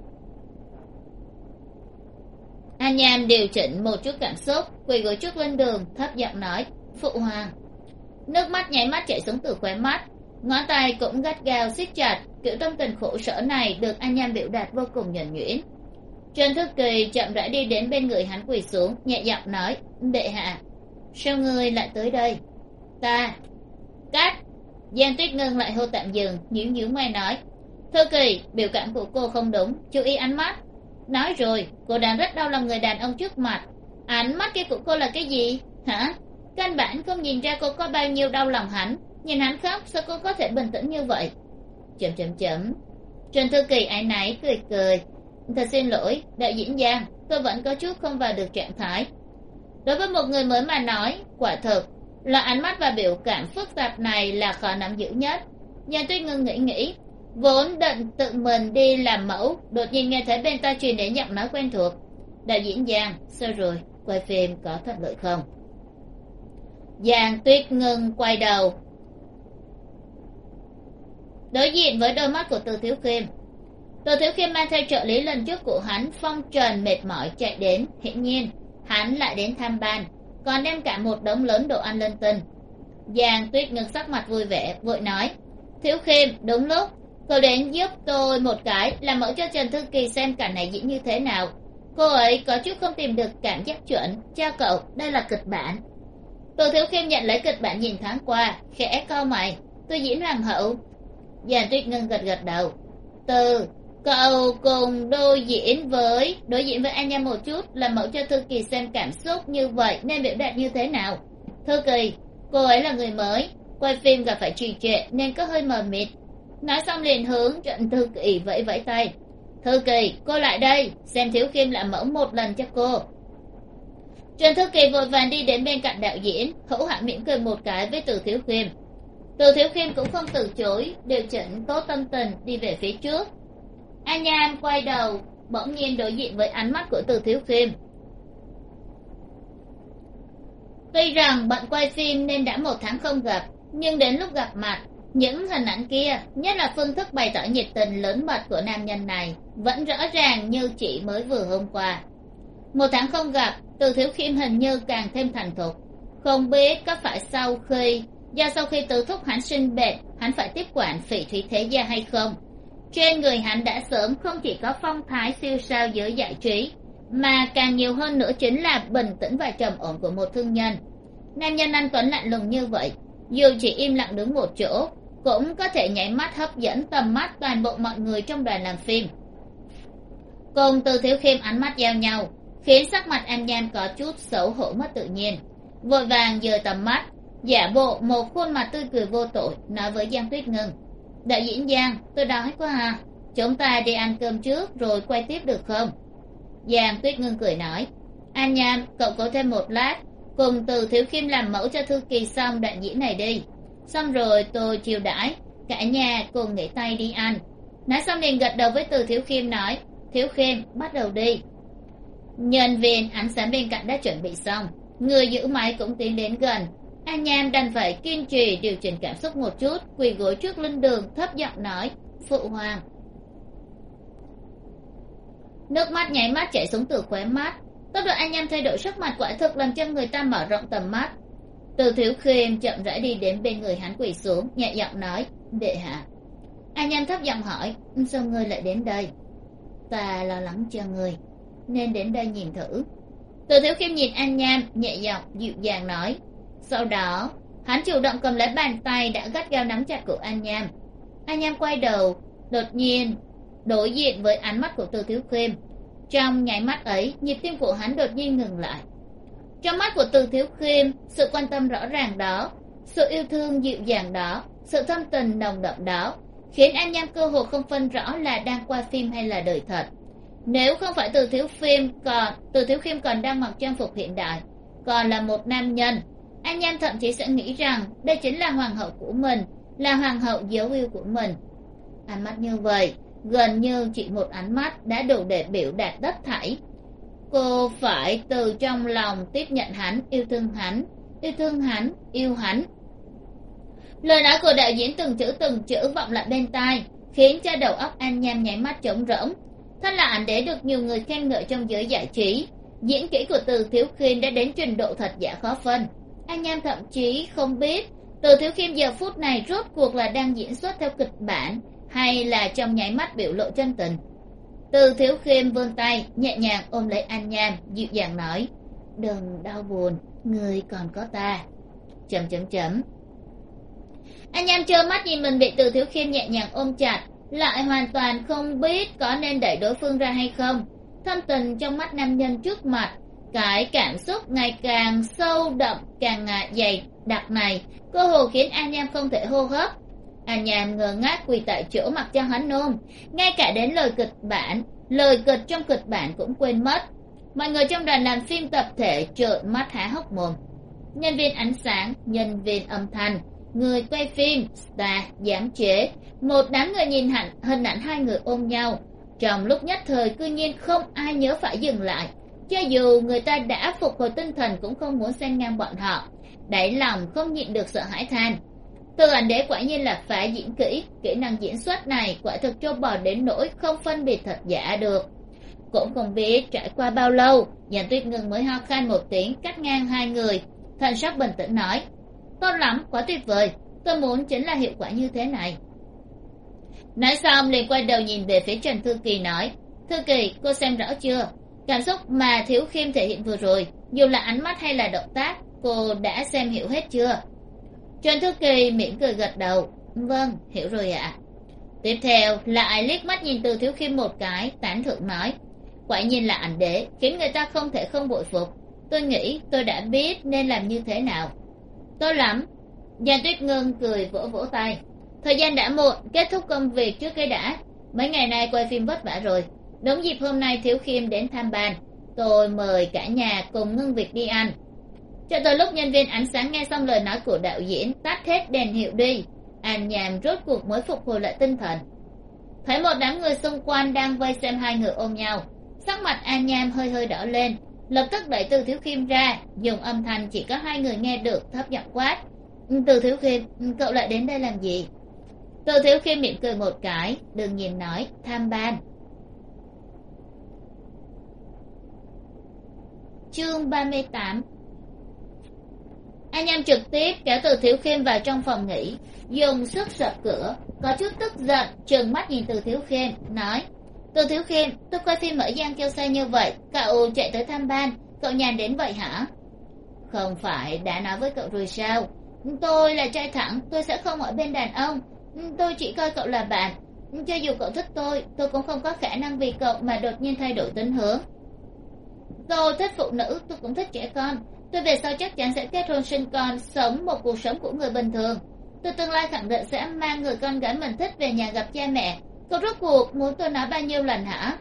An Nham điều chỉnh một chút cảm xúc, quỳ gối trước linh đường, thấp giọng nói, phụ hoàng. Nước mắt nháy mắt chảy xuống từ khóe mắt, ngón tay cũng gắt gao siết chặt, kiểu tâm tình khổ sở này được An Nham biểu đạt vô cùng nhuần nhuyễn. Trần Thư Kỳ chậm rãi đi đến bên người hắn quỳ xuống, nhẹ giọng nói, đệ hạ. sao ngươi lại tới đây? Ta. Cắt. Giang Tuyết Ngân lại hô tạm dừng, nhíu nhíu mày nói, Thư Kỳ, biểu cảm của cô không đúng, chú ý ánh mắt. Nói rồi, cô đang rất đau lòng người đàn ông trước mặt. Ánh mắt kia của cô là cái gì hả? Căn bản không nhìn ra cô có bao nhiêu đau lòng hắn. Nhìn hắn khóc, sao cô có thể bình tĩnh như vậy? Chấm. Trần Thư Kỳ áy náy cười cười, thật xin lỗi đạo diễn Giang, tôi vẫn có chút không vào được trạng thái. Đối với một người mới mà nói, quả thực là ánh mắt và biểu cảm phức tạp này là khó nắm giữ nhất. Giang Tuyết Ngân nghĩ, vốn định tự mình đi làm mẫu, đột nhiên nghe thấy bên tai truyền đến giọng nói quen thuộc. Đạo diễn Giang, sao rồi, quay phim có thuận lợi không? Giang Tuyết Ngân quay đầu đối diện với đôi mắt của Từ Thiếu Khiêm. Từ Thiếu Khiêm mang theo trợ lý lần trước của hắn phong trần mệt mỏi chạy đến. Hiển nhiên hắn lại đến thăm ban, còn đem cả một đống lớn đồ ăn linh tinh. Giang Tuyết Ngân sắc mặt vui vẻ vội nói, Thiếu Khiêm, đúng lúc cậu đến giúp tôi một cái, làm mẫu cho Trần Thư Kỳ xem cảnh này diễn như thế nào. Cô ấy có chút không tìm được cảm giác chuẩn. Cho cậu, đây là kịch bản. Từ Thiếu Khiêm nhận lấy kịch bản nhìn thoáng qua, khẽ cau mày, tôi diễn hoàng hậu. Giang Tuyết Ngân gật đầu. Từ, cậu cùng đối diễn với anh nha một chút, làm mẫu cho Thư Kỳ xem cảm xúc như vậy nên biểu đạt như thế nào. Thư Kỳ, cô ấy là người mới, quay phim gặp phải trì trệ nên có hơi mờ mịt. Nói xong liền hướng Trần Thư Kỳ vẫy vẫy tay, Thư Kỳ, cô lại đây, xem Thiếu Khiêm làm mẫu một lần cho cô. Trần Thư Kỳ vội vàng đi đến bên cạnh đạo diễn, hữu hạng mỉm cười một cái với Từ Thiếu Khiêm. Từ Thiếu Khiêm cũng không từ chối, điều chỉnh tốt tâm tình đi về phía trước. An Nham quay đầu, bỗng nhiên đối diện với ánh mắt của Từ Thiếu Khiêm. Tuy rằng bận quay phim nên đã 1 tháng không gặp, nhưng đến lúc gặp mặt, những hình ảnh kia, nhất là phương thức bày tỏ nhiệt tình lớn mật của nam nhân này, vẫn rõ ràng như chỉ mới vừa hôm qua. 1 tháng không gặp, Từ Thiếu Khiêm hình như càng thêm thành thục. Không biết có phải sau khi Từ thúc hắn sinh bệnh, hắn phải tiếp quản Phỉ Thúy Thế Gia hay không? Trên người hắn đã sớm không chỉ có phong thái siêu sao giới giải trí, mà càng nhiều hơn nữa chính là bình tĩnh và trầm ổn của một thương nhân. Nam nhân anh tuấn lạnh lùng như vậy, dù chỉ im lặng đứng một chỗ, cũng có thể nháy mắt hấp dẫn tầm mắt toàn bộ mọi người trong đoàn làm phim. Cùng Từ Thiếu Khiêm ánh mắt giao nhau, khiến sắc mặt An Nham có chút xấu hổ mất tự nhiên, vội vàng dời tầm mắt, giả bộ một khuôn mặt tươi cười vô tội, nói với Giang Tuyết Ngân, đạo diễn Giang, tôi đói quá à, chúng ta đi ăn cơm trước rồi quay tiếp được không? Giang Tuyết Ngân cười nói, An Nham, cậu có thêm 1 lát, cùng Từ Thiếu Khiêm làm mẫu cho Thư Kỳ xong đoạn diễn này đi, xong rồi tôi chiêu đãi cả nhà cùng nghỉ tay đi ăn. Nói xong liền gật đầu với Từ Thiếu Khiêm nói, Thiếu Khiêm, bắt đầu đi. Nhân viên ánh sáng bên cạnh đã chuẩn bị xong, người giữ máy cũng tiến đến gần. An Nham đành phải kiên trì điều chỉnh cảm xúc một chút, quỳ gối trước linh đường thấp giọng nói, phụ hoàng. Nước mắt nháy mắt chảy xuống từ khóe mắt, tốc độ An Nham thay đổi sắc mặt quả thực làm cho người ta mở rộng tầm mắt. Từ Thiếu Khiêm chậm rãi đi đến bên người hắn quỳ xuống, nhẹ giọng nói, đệ hạ. An Nham thấp giọng hỏi, sao ngươi lại đến đây? Ta lo lắng cho ngươi nên đến đây nhìn thử. Từ Thiếu Khiêm nhìn An Nham, nhẹ giọng dịu dàng nói. Sau đó hắn chủ động cầm lấy bàn tay đã gắt gao nắm chặt của An Nham. An Nham quay đầu, đột nhiên đối diện với ánh mắt của Từ Thiếu Khiêm. Trong nháy mắt ấy, nhịp tim của hắn đột nhiên ngừng lại. Trong mắt của Từ Thiếu Khiêm, sự quan tâm rõ ràng đó, sự yêu thương dịu dàng đó, sự thâm tình nồng đậm đó, khiến An Nham cơ hồ không phân rõ là đang qua phim hay là đời thật. Nếu không phải Từ Thiếu Khiêm còn đang mặc trang phục hiện đại, còn là một nam nhân, An Nham thậm chí sẽ nghĩ rằng đây chính là hoàng hậu của mình, là hoàng hậu dấu yêu của mình. Ánh mắt như vậy, gần như chỉ một ánh mắt đã đủ để biểu đạt tất thảy. Cô phải từ trong lòng tiếp nhận hắn, yêu thương hắn, yêu hắn. Lời nói của đạo diễn từng chữ vọng lại bên tai, khiến cho đầu óc An Nham nháy mắt trống rỗng. Thân là ảnh đế được nhiều người khen ngợi trong giới giải trí, diễn kỹ của Từ Thiếu Khiêm đã đến trình độ thật giả khó phân. An Nham thậm chí không biết Từ Thiếu Khiêm giờ phút này rốt cuộc là đang diễn xuất theo kịch bản hay là trong nháy mắt biểu lộ chân tình. Từ Thiếu Khiêm vươn tay nhẹ nhàng ôm lấy An Nham, dịu dàng nói, đừng đau buồn, người còn có ta. Chấm chấm chấm. Anh em trơ mắt nhìn mình bị Từ Thiếu Khiêm nhẹ nhàng ôm chặt, lại hoàn toàn không biết có nên đẩy đối phương ra hay không. Thâm tình trong mắt nam nhân trước mặt, cái cảm xúc ngày càng sâu đậm, càng dày đặc này cơ hồ khiến An Nham không thể hô hấp. An Nham ngơ ngác quỳ tại chỗ mặc cho hắn ôm, ngay cả đến lời kịch trong kịch bản cũng quên mất. Mọi người trong đoàn làm phim tập thể trợn mắt há hốc mồm. Nhân viên ánh sáng, nhân viên âm thanh, người quay phim, star, giám chế, một đám người nhìn hình ảnh hai người ôm nhau. Trong lúc nhất thời cư nhiên không ai nhớ phải dừng lại. Cho dù người ta đã phục hồi tinh thần cũng không muốn xen ngang bọn họ, đáy lòng không nhịn được sợ hãi than. Từ Ảnh Đế quả nhiên là phá diễn kỹ năng diễn xuất này quả thực trâu bò đến nỗi không phân biệt thật giả được. Cũng không biết trải qua bao lâu, Giản Tuyết Ngưng mới ho khan một tiếng cắt ngang hai người, thần sắc bình tĩnh nói: tốt lắm, quá tuyệt vời, tôi muốn chính là hiệu quả như thế này. Nói xong liền quay đầu nhìn về phía Trần Thư Kỳ nói: Thư Kỳ, cô xem rõ chưa? Cảm xúc mà Thiếu Khiêm thể hiện vừa rồi, dù là ánh mắt hay là động tác, cô đã xem hiểu hết chưa? Trần Thư Kỳ mỉm cười gật đầu: vâng, hiểu rồi ạ. Tiếp theo lại liếc mắt nhìn Từ Thiếu Khiêm một cái, tán thưởng nói: quả nhiên là Ảnh Đế, khiến người ta không thể không bội phục. Tôi nghĩ tôi đã biết nên làm như thế nào. Tốt lắm. Giang Tuyết Ngưng cười vỗ vỗ tay: thời gian đã muộn, kết thúc công việc trước cái đã. Mấy ngày nay quay phim vất vả rồi, đúng dịp hôm nay Thiếu Khiêm đến thăm ban, tôi mời cả nhà cùng ngưng việc đi ăn. Cho tới lúc nhân viên ánh sáng nghe xong lời nói của đạo diễn tắt hết đèn hiệu đi, An Nham rốt cuộc mới phục hồi lại tinh thần. Thấy một đám người xung quanh đang vây xem hai người ôm nhau, sắc mặt An Nham hơi hơi đỏ lên, lập tức đẩy Từ Thiếu Khiêm ra, dùng âm thanh chỉ có hai người nghe được thấp giọng quát: Từ Thiếu Khiêm, cậu lại đến đây làm gì? Từ Thiếu Khiêm mỉm cười một cái, đương nhiên nói: tham ban. Chương 38. Anh em trực tiếp kéo Từ Thiếu Khiêm vào trong phòng nghỉ, dùng sức sập cửa, có chút tức giận trừng mắt nhìn Từ Thiếu Khiêm, nói: Từ Thiếu Khiêm, tôi quay phim ở Giang Châu Xe như vậy, cậu chạy tới thăm ban, cậu nhàn đến vậy hả? Không phải đã nói với cậu rồi sao? Tôi là trai thẳng, tôi sẽ không ở bên đàn ông, tôi chỉ coi cậu là bạn. Cho dù cậu thích tôi cũng không có khả năng vì cậu mà đột nhiên thay đổi tính hướng. Tôi thích phụ nữ, tôi cũng thích trẻ con. Tôi về sau chắc chắn sẽ kết hôn sinh con, sống một cuộc sống của người bình thường. Tôi tương lai khẳng định sẽ mang người con gái mình thích về nhà gặp cha mẹ. Cậu rốt cuộc muốn tôi nói bao nhiêu lần hả?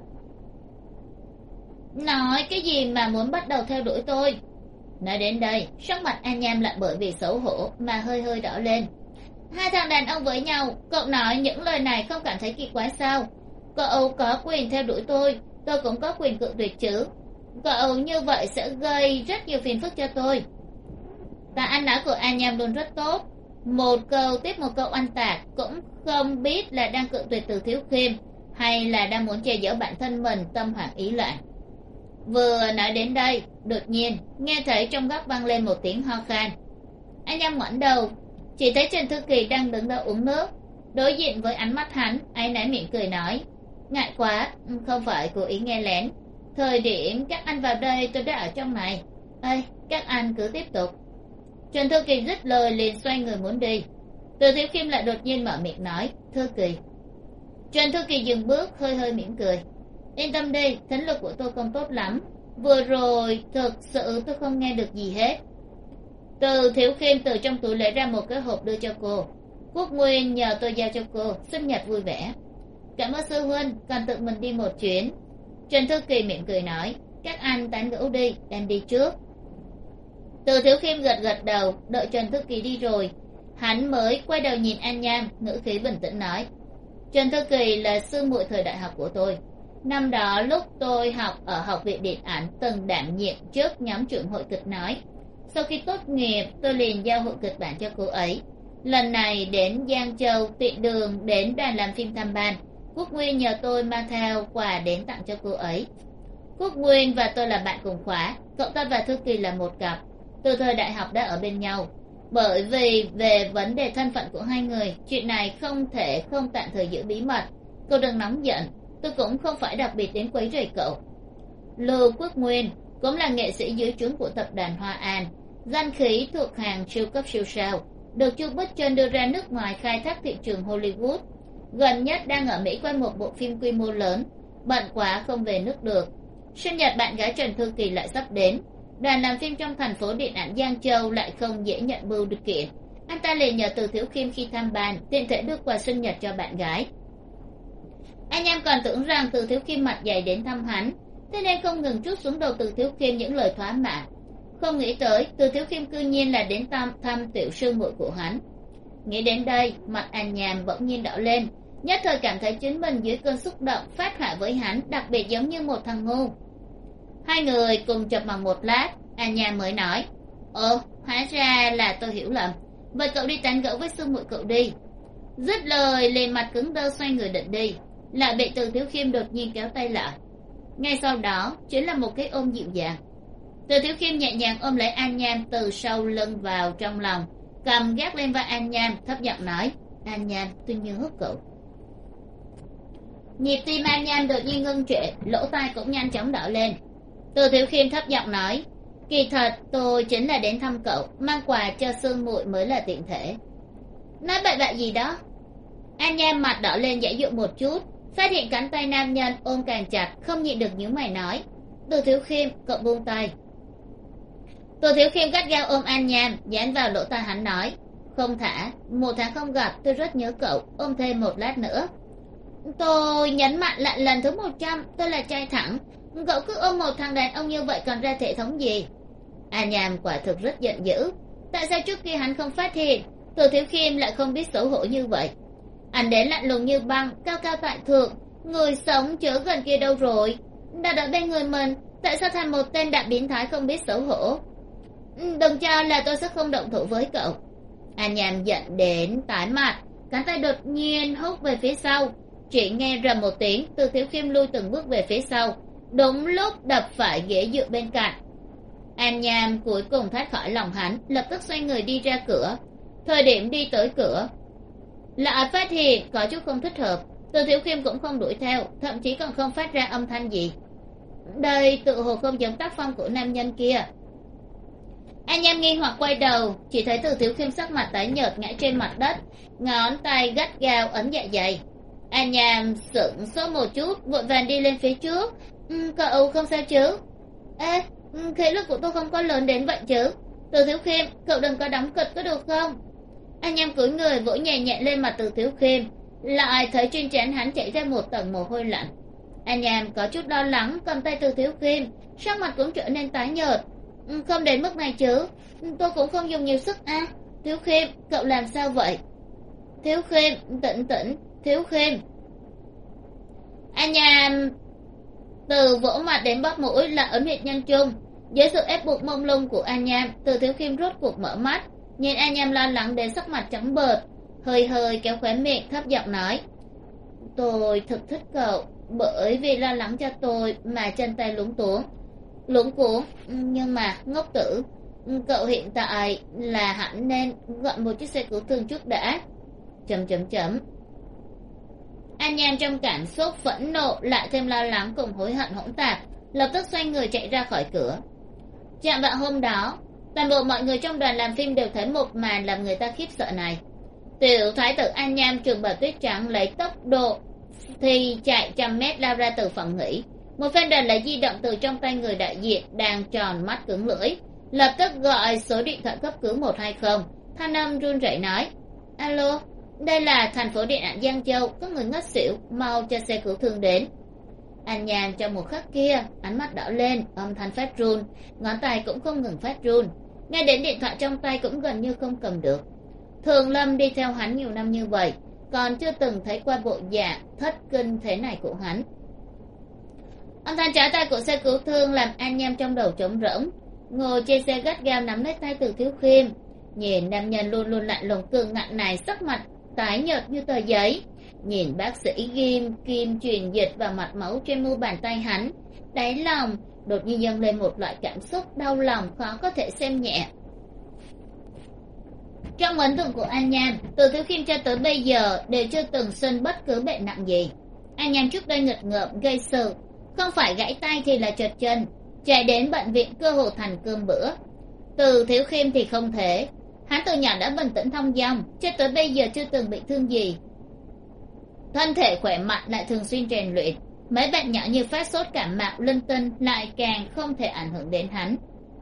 Nói cái gì mà muốn bắt đầu theo đuổi tôi? Nói đến đây, sắc mặt An Nham lại bởi vì xấu hổ mà hơi hơi đỏ lên. Hai thằng đàn ông với nhau, cậu nói những lời này không cảm thấy kỳ quái sao? Cậu có quyền theo đuổi tôi cũng có quyền cự tuyệt chứ. Cậu như vậy sẽ gây rất nhiều phiền phức cho tôi. Và ăn nói của An Nham luôn rất tốt, một câu tiếp một câu oanh tạc, cũng không biết là đang cự tuyệt Từ Thiếu Khiêm hay là đang muốn che giấu bản thân mình tâm hoảng ý loạn. Vừa nói đến đây, đột nhiên nghe thấy trong góc vang lên một tiếng ho khan. Anh Nham ngoảnh đầu, chỉ thấy Trần Thư Kỳ đang đứng đó uống nước, đối diện với ánh mắt hắn, áy náy mỉm cười nói: ngại quá, không phải cố ý nghe lén. Thời điểm các anh vào đây tôi đã ở trong này. Ê, các anh cứ tiếp tục. Trần Thư Kỳ dứt lời liền xoay người muốn đi. Từ Thiếu Khiêm lại đột nhiên mở miệng nói: Thư Kỳ. Trần Thư Kỳ dừng bước, hơi hơi mỉm cười: yên tâm đi, thính lực của tôi không tốt lắm, vừa rồi thực sự tôi không nghe được gì hết. Từ Thiếu Khiêm từ trong túi lấy ra một cái hộp đưa cho cô: Quốc Nguyên nhờ tôi giao cho cô, sinh nhật vui vẻ. Cảm ơn sư huynh, còn tự mình đi một chuyến. Trần Thư Kỳ mỉm cười nói: các anh tán gẫu đi, em đi trước. Từ Thiếu Khiêm gật gật đầu, đợi Trần Thư Kỳ đi rồi, hắn mới quay đầu nhìn An Nham, ngữ khí bình tĩnh nói: Trần Thư Kỳ là sư muội thời đại học của tôi. Năm đó lúc tôi học ở học viện điện ảnh từng đảm nhiệm trước nhóm trưởng hội kịch nói. Sau khi tốt nghiệp tôi liền giao hội kịch bản cho cô ấy. Lần này đến Giang Châu tiện đường đến đoàn làm phim thăm ban, Quốc Nguyên nhờ tôi mang theo quà đến tặng cho cô ấy. Quốc Nguyên và tôi là bạn cùng khóa, cậu ta và Thư Kỳ là một cặp, từ thời đại học đã ở bên nhau. Bởi vì về vấn đề thân phận của hai người, chuyện này không thể không tạm thời giữ bí mật. Cậu đừng nóng giận, tôi cũng không phải đặc biệt đến quấy rầy cậu. Lưu Quốc Nguyên cũng là nghệ sĩ dưới trướng của tập đoàn Hoa An, danh khí thuộc hàng siêu cấp siêu sao, được Chu Bích Trân đưa ra nước ngoài khai thác thị trường Hollywood. Gần nhất đang ở Mỹ quay một bộ phim quy mô lớn, bận quá không về nước được. Sinh nhật bạn gái Trần Thư Kỳ lại sắp đến, đoàn làm phim trong thành phố điện ảnh Giang Châu lại không dễ nhận bưu được kiện. Anh ta liền nhờ Từ Thiếu Khiêm khi thăm ban tiện thể đưa quà sinh nhật cho bạn gái. Anh em còn tưởng rằng Từ Thiếu Khiêm mặt dày đến thăm hắn, thế nên không ngừng trút xuống đầu Từ Thiếu Khiêm những lời thỏa mãn. Không nghĩ tới Từ Thiếu Khiêm cư nhiên là đến thăm tiểu sư muội của hắn. Nghĩ đến đây, mặt An Nham bỗng nhiên đỏ lên, nhất thời cảm thấy chính mình dưới cơn xúc động phát họa với hắn đặc biệt giống như một thằng ngu. Hai người cùng chập mặt một lát, An Nham mới nói: Ồ, hóa ra là tôi hiểu lầm, vậy cậu đi tán gẫu với sư muội cậu đi. Dứt lời liền mặt cứng đơ xoay người định đi, lại bị Từ Thiếu Khiêm đột nhiên kéo tay lại. Ngay sau đó chính là một cái ôm dịu dàng. Từ Thiếu Khiêm nhẹ nhàng ôm lấy An Nham từ sau lưng vào trong lòng, cầm gác lên vai An Nham, thấp giọng nói: An Nham, tôi nhớ cậu. Nhịp tim An Nham đột nhiên ngưng trệ, lỗ tai cũng nhanh chóng đỏ lên. Từ Thiếu Khiêm thấp giọng nói: Kỳ thật tôi chính là đến thăm cậu, mang quà cho sư muội mới là tiện thể. Nói bậy bạ gì đó? An Nham mặt đỏ lên giãy giụa một chút, phát hiện cánh tay nam nhân ôm càng chặt, không nhịn được nhíu mày nói: Từ Thiếu Khiêm, cậu buông tay. Từ Thiếu Khiêm gắt gao ôm An Nham, dán vào lỗ tai hắn nói: Không thả, 1 tháng không gặp tôi rất nhớ cậu, ôm thêm 1 lát nữa. Tôi nhấn mạnh lại lần thứ 100, tôi là trai thẳng, cậu cứ ôm một thằng đàn ông như vậy còn ra thể thống gì? An Nham quả thực rất giận dữ, tại sao trước kia hắn không phát hiện Từ Thiếu Khiêm lại không biết xấu hổ như vậy? Anh đến lạnh lùng như băng, cao cao tại thượng, người sống chớ gần kia đâu rồi? Đã ở bên người mình, tại sao thành một tên đại biến thái không biết xấu hổ? Đừng cho là tôi sẽ không động thủ với cậu. An Nham giận đến tái mặt, cánh tay đột nhiên hút về phía sau, chỉ nghe rầm một tiếng, Từ Thiếu Khiêm lui từng bước về phía sau, đúng lúc đập phải ghế dựa bên cạnh. An Nham cuối cùng thoát khỏi lòng hắn, lập tức xoay người đi ra cửa. Thời điểm đi tới cửa, lại phát hiện có chút không thích hợp. Từ Thiếu Khiêm cũng không đuổi theo, thậm chí còn không phát ra âm thanh gì. Đây tự hồ không giống tác phong của nam nhân kia. An Nham nghi hoặc quay đầu, chỉ thấy Từ Thiếu Khiêm sắc mặt tái nhợt ngã trên mặt đất, ngón tay gắt gao ấn dạ dày. An Nham sững sốt một chút, vội vàng đi lên phía trước. Cậu không sao chứ? Ê, khí lực của tôi không có lớn đến vậy chứ. Từ Thiếu Khiêm, cậu đừng có đóng kịch có được không? An Nham cúi người vỗ nhẹ nhẹ lên mặt Từ Thiếu Khiêm, lại thấy trên trán hắn chảy ra một tầng mồ hôi lạnh. An Nham có chút lo lắng cầm tay Từ Thiếu Khiêm, sắc mặt cũng trở nên tái nhợt. Không đến mức này chứ, tôi cũng không dùng nhiều sức à. Thiếu Khiêm, cậu làm sao vậy? Thiếu Khiêm, tỉnh tỉnh, Thiếu Khiêm. An Nham từ vỗ mặt đến bóp mũi là ấn huyệt nhân trung. Dưới sự ép buộc mông lung của An Nham, Từ Thiếu Khiêm rốt cuộc mở mắt, nhìn An Nham lo lắng đến sắc mặt trắng bệch, hơi hơi kéo khóe miệng thấp giọng nói: Tôi thực thích cậu, bởi vì lo lắng cho tôi mà chân tay luống cuống, nhưng mà ngốc tử, cậu hiện tại là hẳn nên gọi một chiếc xe cứu thương trước đã. An Nham trong cảm xúc phẫn nộ lại thêm lo lắng cùng hối hận hỗn tạp, lập tức xoay người chạy ra khỏi cửa. Chạm vào hôm đó, toàn bộ mọi người trong đoàn làm phim đều thấy một màn làm người ta khiếp sợ này. Tiểu thái tử An Nham Trường Bào Tuyết Trắng lấy tốc độ thì chạy 100 mét lao ra từ phòng nghỉ. Một phen đèn lại di động từ trong tay người đại diện đang tròn mắt cứng lưỡi, lập tức gọi số điện thoại cấp cứu 120. Thanh âm run rẩy nói: Alo, đây là thành phố điện ảnh Giang Châu, có người ngất xỉu, mau cho xe cứu thương đến. An Nham trong một khắc kia, ánh mắt đỏ lên, âm thanh phát run, ngón tay cũng không ngừng phát run, ngay đến điện thoại trong tay cũng gần như không cầm được. Thường Lâm đi theo hắn nhiều năm như vậy, còn chưa từng thấy qua bộ dạng thất kinh thế này của hắn. Âm thanh chói tai của xe cứu thương làm An Nham trong đầu trống rỗng, ngồi trên xe gắt gao nắm lấy tay Từ Thiếu Khiêm, nhìn nam nhân luôn luôn lạnh lùng cường ngạnh này sắc mặt tái nhợt như tờ giấy, nhìn bác sĩ ghim kim truyền dịch vào mạch máu trên mu bàn tay hắn, đáy lòng đột nhiên dâng lên một loại cảm xúc đau lòng khó có thể xem nhẹ. Trong ấn tượng của An Nham, Từ Thiếu Khiêm cho tới bây giờ đều chưa từng sinh bất cứ bệnh nặng gì. An Nham trước đây nghịch ngợm gây sự, không phải gãy tay thì là trật chân, chạy đến bệnh viện cơ hồ thành cơm bữa. Từ Thiếu Khiêm thì không thể. Hắn từ nhỏ đã bình tĩnh thong dong, cho tới bây giờ chưa từng bị thương gì, thân thể khỏe mạnh, lại thường xuyên rèn luyện. Mấy bệnh nhỏ như phát sốt, cảm mạo, linh tinh lại càng không thể ảnh hưởng đến hắn.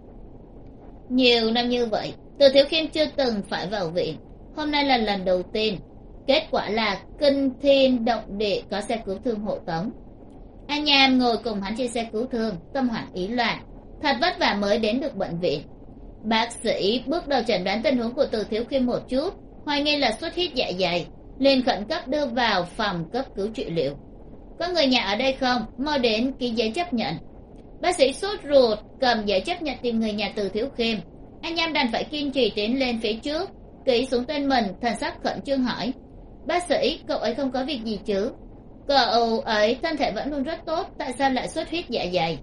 Nhiều năm như vậy, Từ Thiếu Khiêm chưa từng phải vào viện. Hôm nay là lần đầu tiên. Kết quả là kinh thiên động địa, có xe cứu thương hộ tống. An Nham ngồi cùng hắn trên xe cứu thương, tâm hoảng ý loạn. Thật vất vả mới đến được bệnh viện. Bác sĩ bước đầu chẩn đoán tình huống của Từ Thiếu Khiêm một chút, hoài nghi là xuất huyết dạ dày, liền khẩn cấp đưa vào phòng cấp cứu trị liệu. Có người nhà ở đây không? Mau đến ký giấy chấp nhận. Bác sĩ sốt ruột cầm giấy chấp nhận tìm người nhà Từ Thiếu Khiêm. Anh Nham đành phải kiên trì tiến lên phía trước, ký xuống tên mình, thần sắc khẩn trương hỏi: bác sĩ, cậu ấy không có việc gì chứ? Cậu ấy thân thể vẫn luôn rất tốt, tại sao lại xuất huyết dạ dày?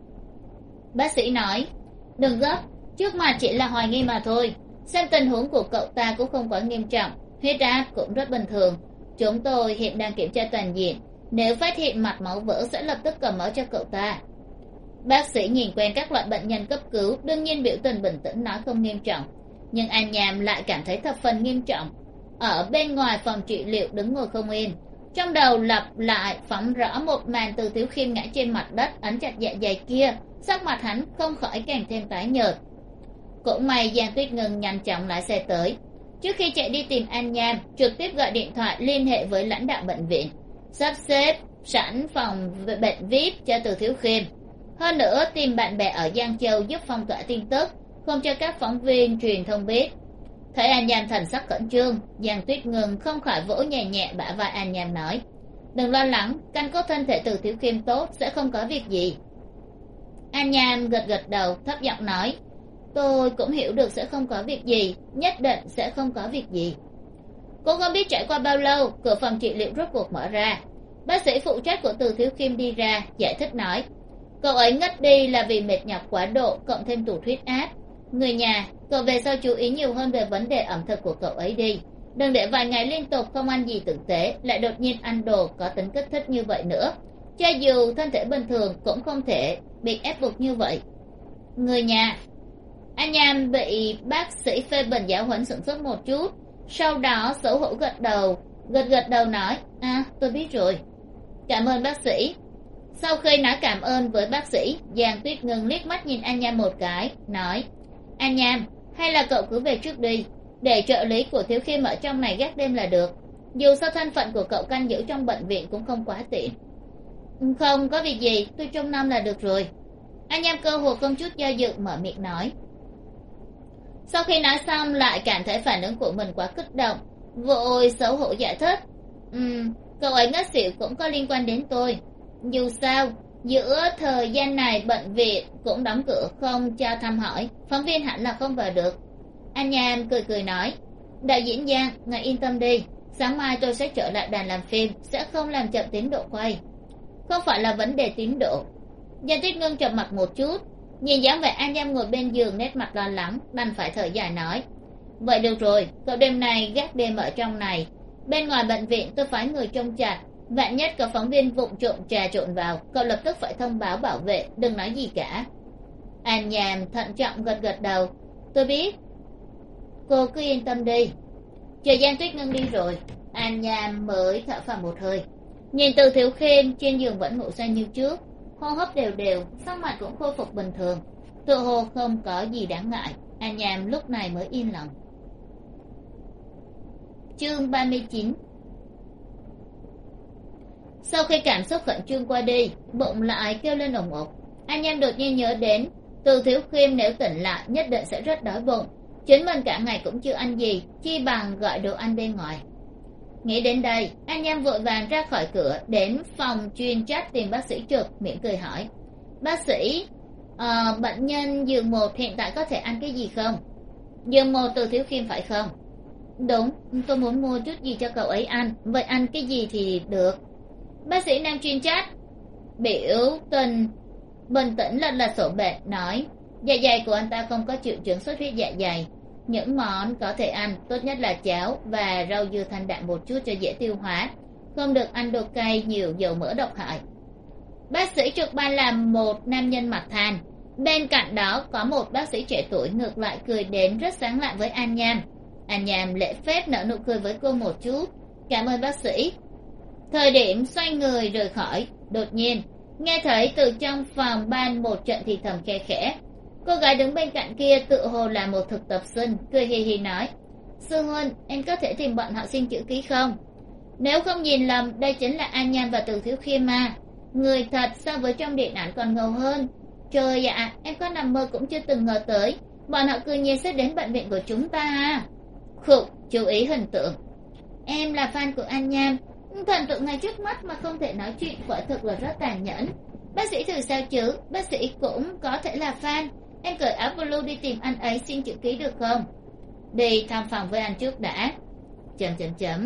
Bác sĩ nói: đừng gấp, trước mặt chỉ là hoài nghi mà thôi. Xem tình huống của cậu ta cũng không quá nghiêm trọng, huyết áp cũng rất bình thường. Chúng tôi hiện đang kiểm tra toàn diện, nếu phát hiện mạch máu vỡ sẽ lập tức cầm máu cho cậu ta. Bác sĩ nhìn quen các loại bệnh nhân cấp cứu, đương nhiên biểu tình bình tĩnh nói không nghiêm trọng. Nhưng An Nham lại cảm thấy thập phần nghiêm trọng. Ở bên ngoài phòng trị liệu đứng ngồi không yên, trong đầu lặp lại phóng rõ một màn Từ Thiếu Khiêm ngã trên mặt đất ấn chặt dạ dày kia, sắc mặt hắn không khỏi càng thêm tái nhợt. Cũng may Giang Tuyết Ngân nhanh chóng lái xe tới. Trước khi chạy đi tìm An Nham, trực tiếp gọi điện thoại liên hệ với lãnh đạo bệnh viện, sắp xếp sẵn phòng bệnh VIP cho Từ Thiếu Khiêm. Hơn nữa tìm bạn bè ở Giang Châu giúp phong tỏa tin tức, không cho các phóng viên truyền thông biết. Thấy An Nham thần sắc khẩn trương, Giang Tuyết Ngân không khỏi vỗ nhẹ nhẹ bả vai An Nham nói: đừng lo lắng, căn cốt thân thể Từ Thiếu Khiêm tốt, sẽ không có việc gì. An Nham gật gật đầu, thấp giọng nói: tôi cũng hiểu được sẽ không có việc gì, nhất định sẽ không có việc gì. Cô không biết trải qua bao lâu, cửa phòng trị liệu rốt cuộc mở ra. Bác sĩ phụ trách của Từ Thiếu Khiêm đi ra, giải thích nói: cậu ấy ngất đi là vì mệt nhọc quá độ, cộng thêm tụt huyết áp. Người nhà, cậu về sau chú ý nhiều hơn về vấn đề ẩm thực của cậu ấy đi, đừng để vài ngày liên tục không ăn gì tử tế, lại đột nhiên ăn đồ có tính kích thích như vậy nữa. Cho dù thân thể bình thường cũng không thể bị ép buộc như vậy. Người nhà. Anh Nham bị bác sĩ phê bình giáo huấn sửng sốt một chút, sau đó xấu hổ gật đầu nói: tôi biết rồi. Cảm ơn bác sĩ. Sau khi nói cảm ơn với bác sĩ, Giang Tuyết Ngân liếc mắt nhìn An Nham một cái, nói: An Nham, hay là cậu cứ về trước đi, để trợ lý của Thiếu Khiêm ở trong này gác đêm là được. Dù sao thân phận của cậu canh giữ trong bệnh viện cũng không quá tiện. Không có việc gì, tôi trông nom là được rồi. An Nham cơ hồ không chút do dự mở miệng nói. Sau khi nói xong lại cảm thấy phản ứng của mình quá kích động, vội xấu hổ giải thích: cậu ấy ngất xỉu cũng có liên quan đến tôi. Dù sao giữa thời gian này bệnh viện cũng đóng cửa không cho thăm hỏi, phóng viên hẳn là không vào được. An Nham cười nói: đạo diễn Giang, ngài yên tâm đi, sáng mai tôi sẽ trở lại đoàn làm phim, sẽ không làm chậm tiến độ quay. Không phải là vấn đề tiến độ. Giang Tuyết Ngân trầm mặt một chút, nhìn dáng vẻ An Nham ngồi bên giường nét mặt lo lắng, đành phải thở dài nói: vậy được rồi, cậu đêm nay gác đêm ở trong này, bên ngoài bệnh viện tôi phái người trông chặt, vạn nhất có phóng viên vụng trộm trà trộn vào, cậu lập tức phải thông báo bảo vệ, đừng nói gì cả. An Nham thận trọng gật đầu: tôi biết, cô cứ yên tâm đi. Chờ Giang Tuyết Ngân đi rồi, An Nham mới thở phào một hơi, nhìn Từ Thiếu Khiêm trên giường vẫn ngủ say như trước, hô hấp đều đều, sắc mặt cũng khôi phục bình thường, tựa hồ không có gì đáng ngại. An Nham lúc này mới yên lòng. Chương 39. Sau khi cảm xúc khẩn trương qua đi, bụng lại kêu lên ồng ộc. An Nham đột nhiên nhớ đến Từ Thiếu Khiêm nếu tỉnh lại nhất định sẽ rất đói bụng, chính mình cả ngày cũng chưa ăn gì, chi bằng gọi đồ ăn bên ngoài. Nghĩ đến đây, An Nham vội vàng ra khỏi cửa, đến phòng chuyên trách tìm bác sĩ trực, miệng cười hỏi: bác sĩ, bệnh nhân giường 1 hiện tại có thể ăn cái gì không? Giường 1 Từ Thiếu Khiêm phải không? Đúng, tôi muốn mua chút gì cho cậu ấy ăn, vậy ăn cái gì thì được. Bác sĩ nam chuyên trách biểu tình bình tĩnh là sổ bệnh nói: dạ dày của anh ta không có triệu chứng xuất huyết dạ dày, những món có thể ăn tốt nhất là cháo và rau dưa thanh đạm một chút cho dễ tiêu hóa, không được ăn đồ cay nhiều dầu mỡ độc hại. Bác sĩ trực ban là một nam nhân mặt than, Bên cạnh đó có một bác sĩ trẻ tuổi ngược lại cười đến rất sáng lạng với An Nham. An Nham lễ phép nở nụ cười với cô một chút. Cảm ơn bác sĩ. Thời điểm xoay người rời khỏi, đột nhiên nghe thấy từ trong phòng ban một trận thì thầm khe khẽ. Cô gái đứng bên cạnh kia tự hồ là một thực tập sinh, cười hì hì nói: Sư huynh, em có thể tìm bọn họ xin chữ ký không? Nếu không nhìn lầm, đây chính là An Nham và Từ Thiếu Khiêm mà. Người thật so với trong điện ảnh còn ngầu hơn. Trời ạ, em có nằm mơ cũng chưa từng ngờ tới bọn họ cư nhiên sẽ đến bệnh viện của chúng ta à. Khụ, chú ý hình tượng. Em là fan của An Nham, thần tượng ngay trước mắt mà không thể nói chuyện, quả thực là rất tàn nhẫn. Bác sĩ thử sao chứ, bác sĩ cũng có thể là fan. Em cởi áo blue đi tìm anh ấy xin chữ ký được không? Đi thăm phòng với anh trước đã. Chấm.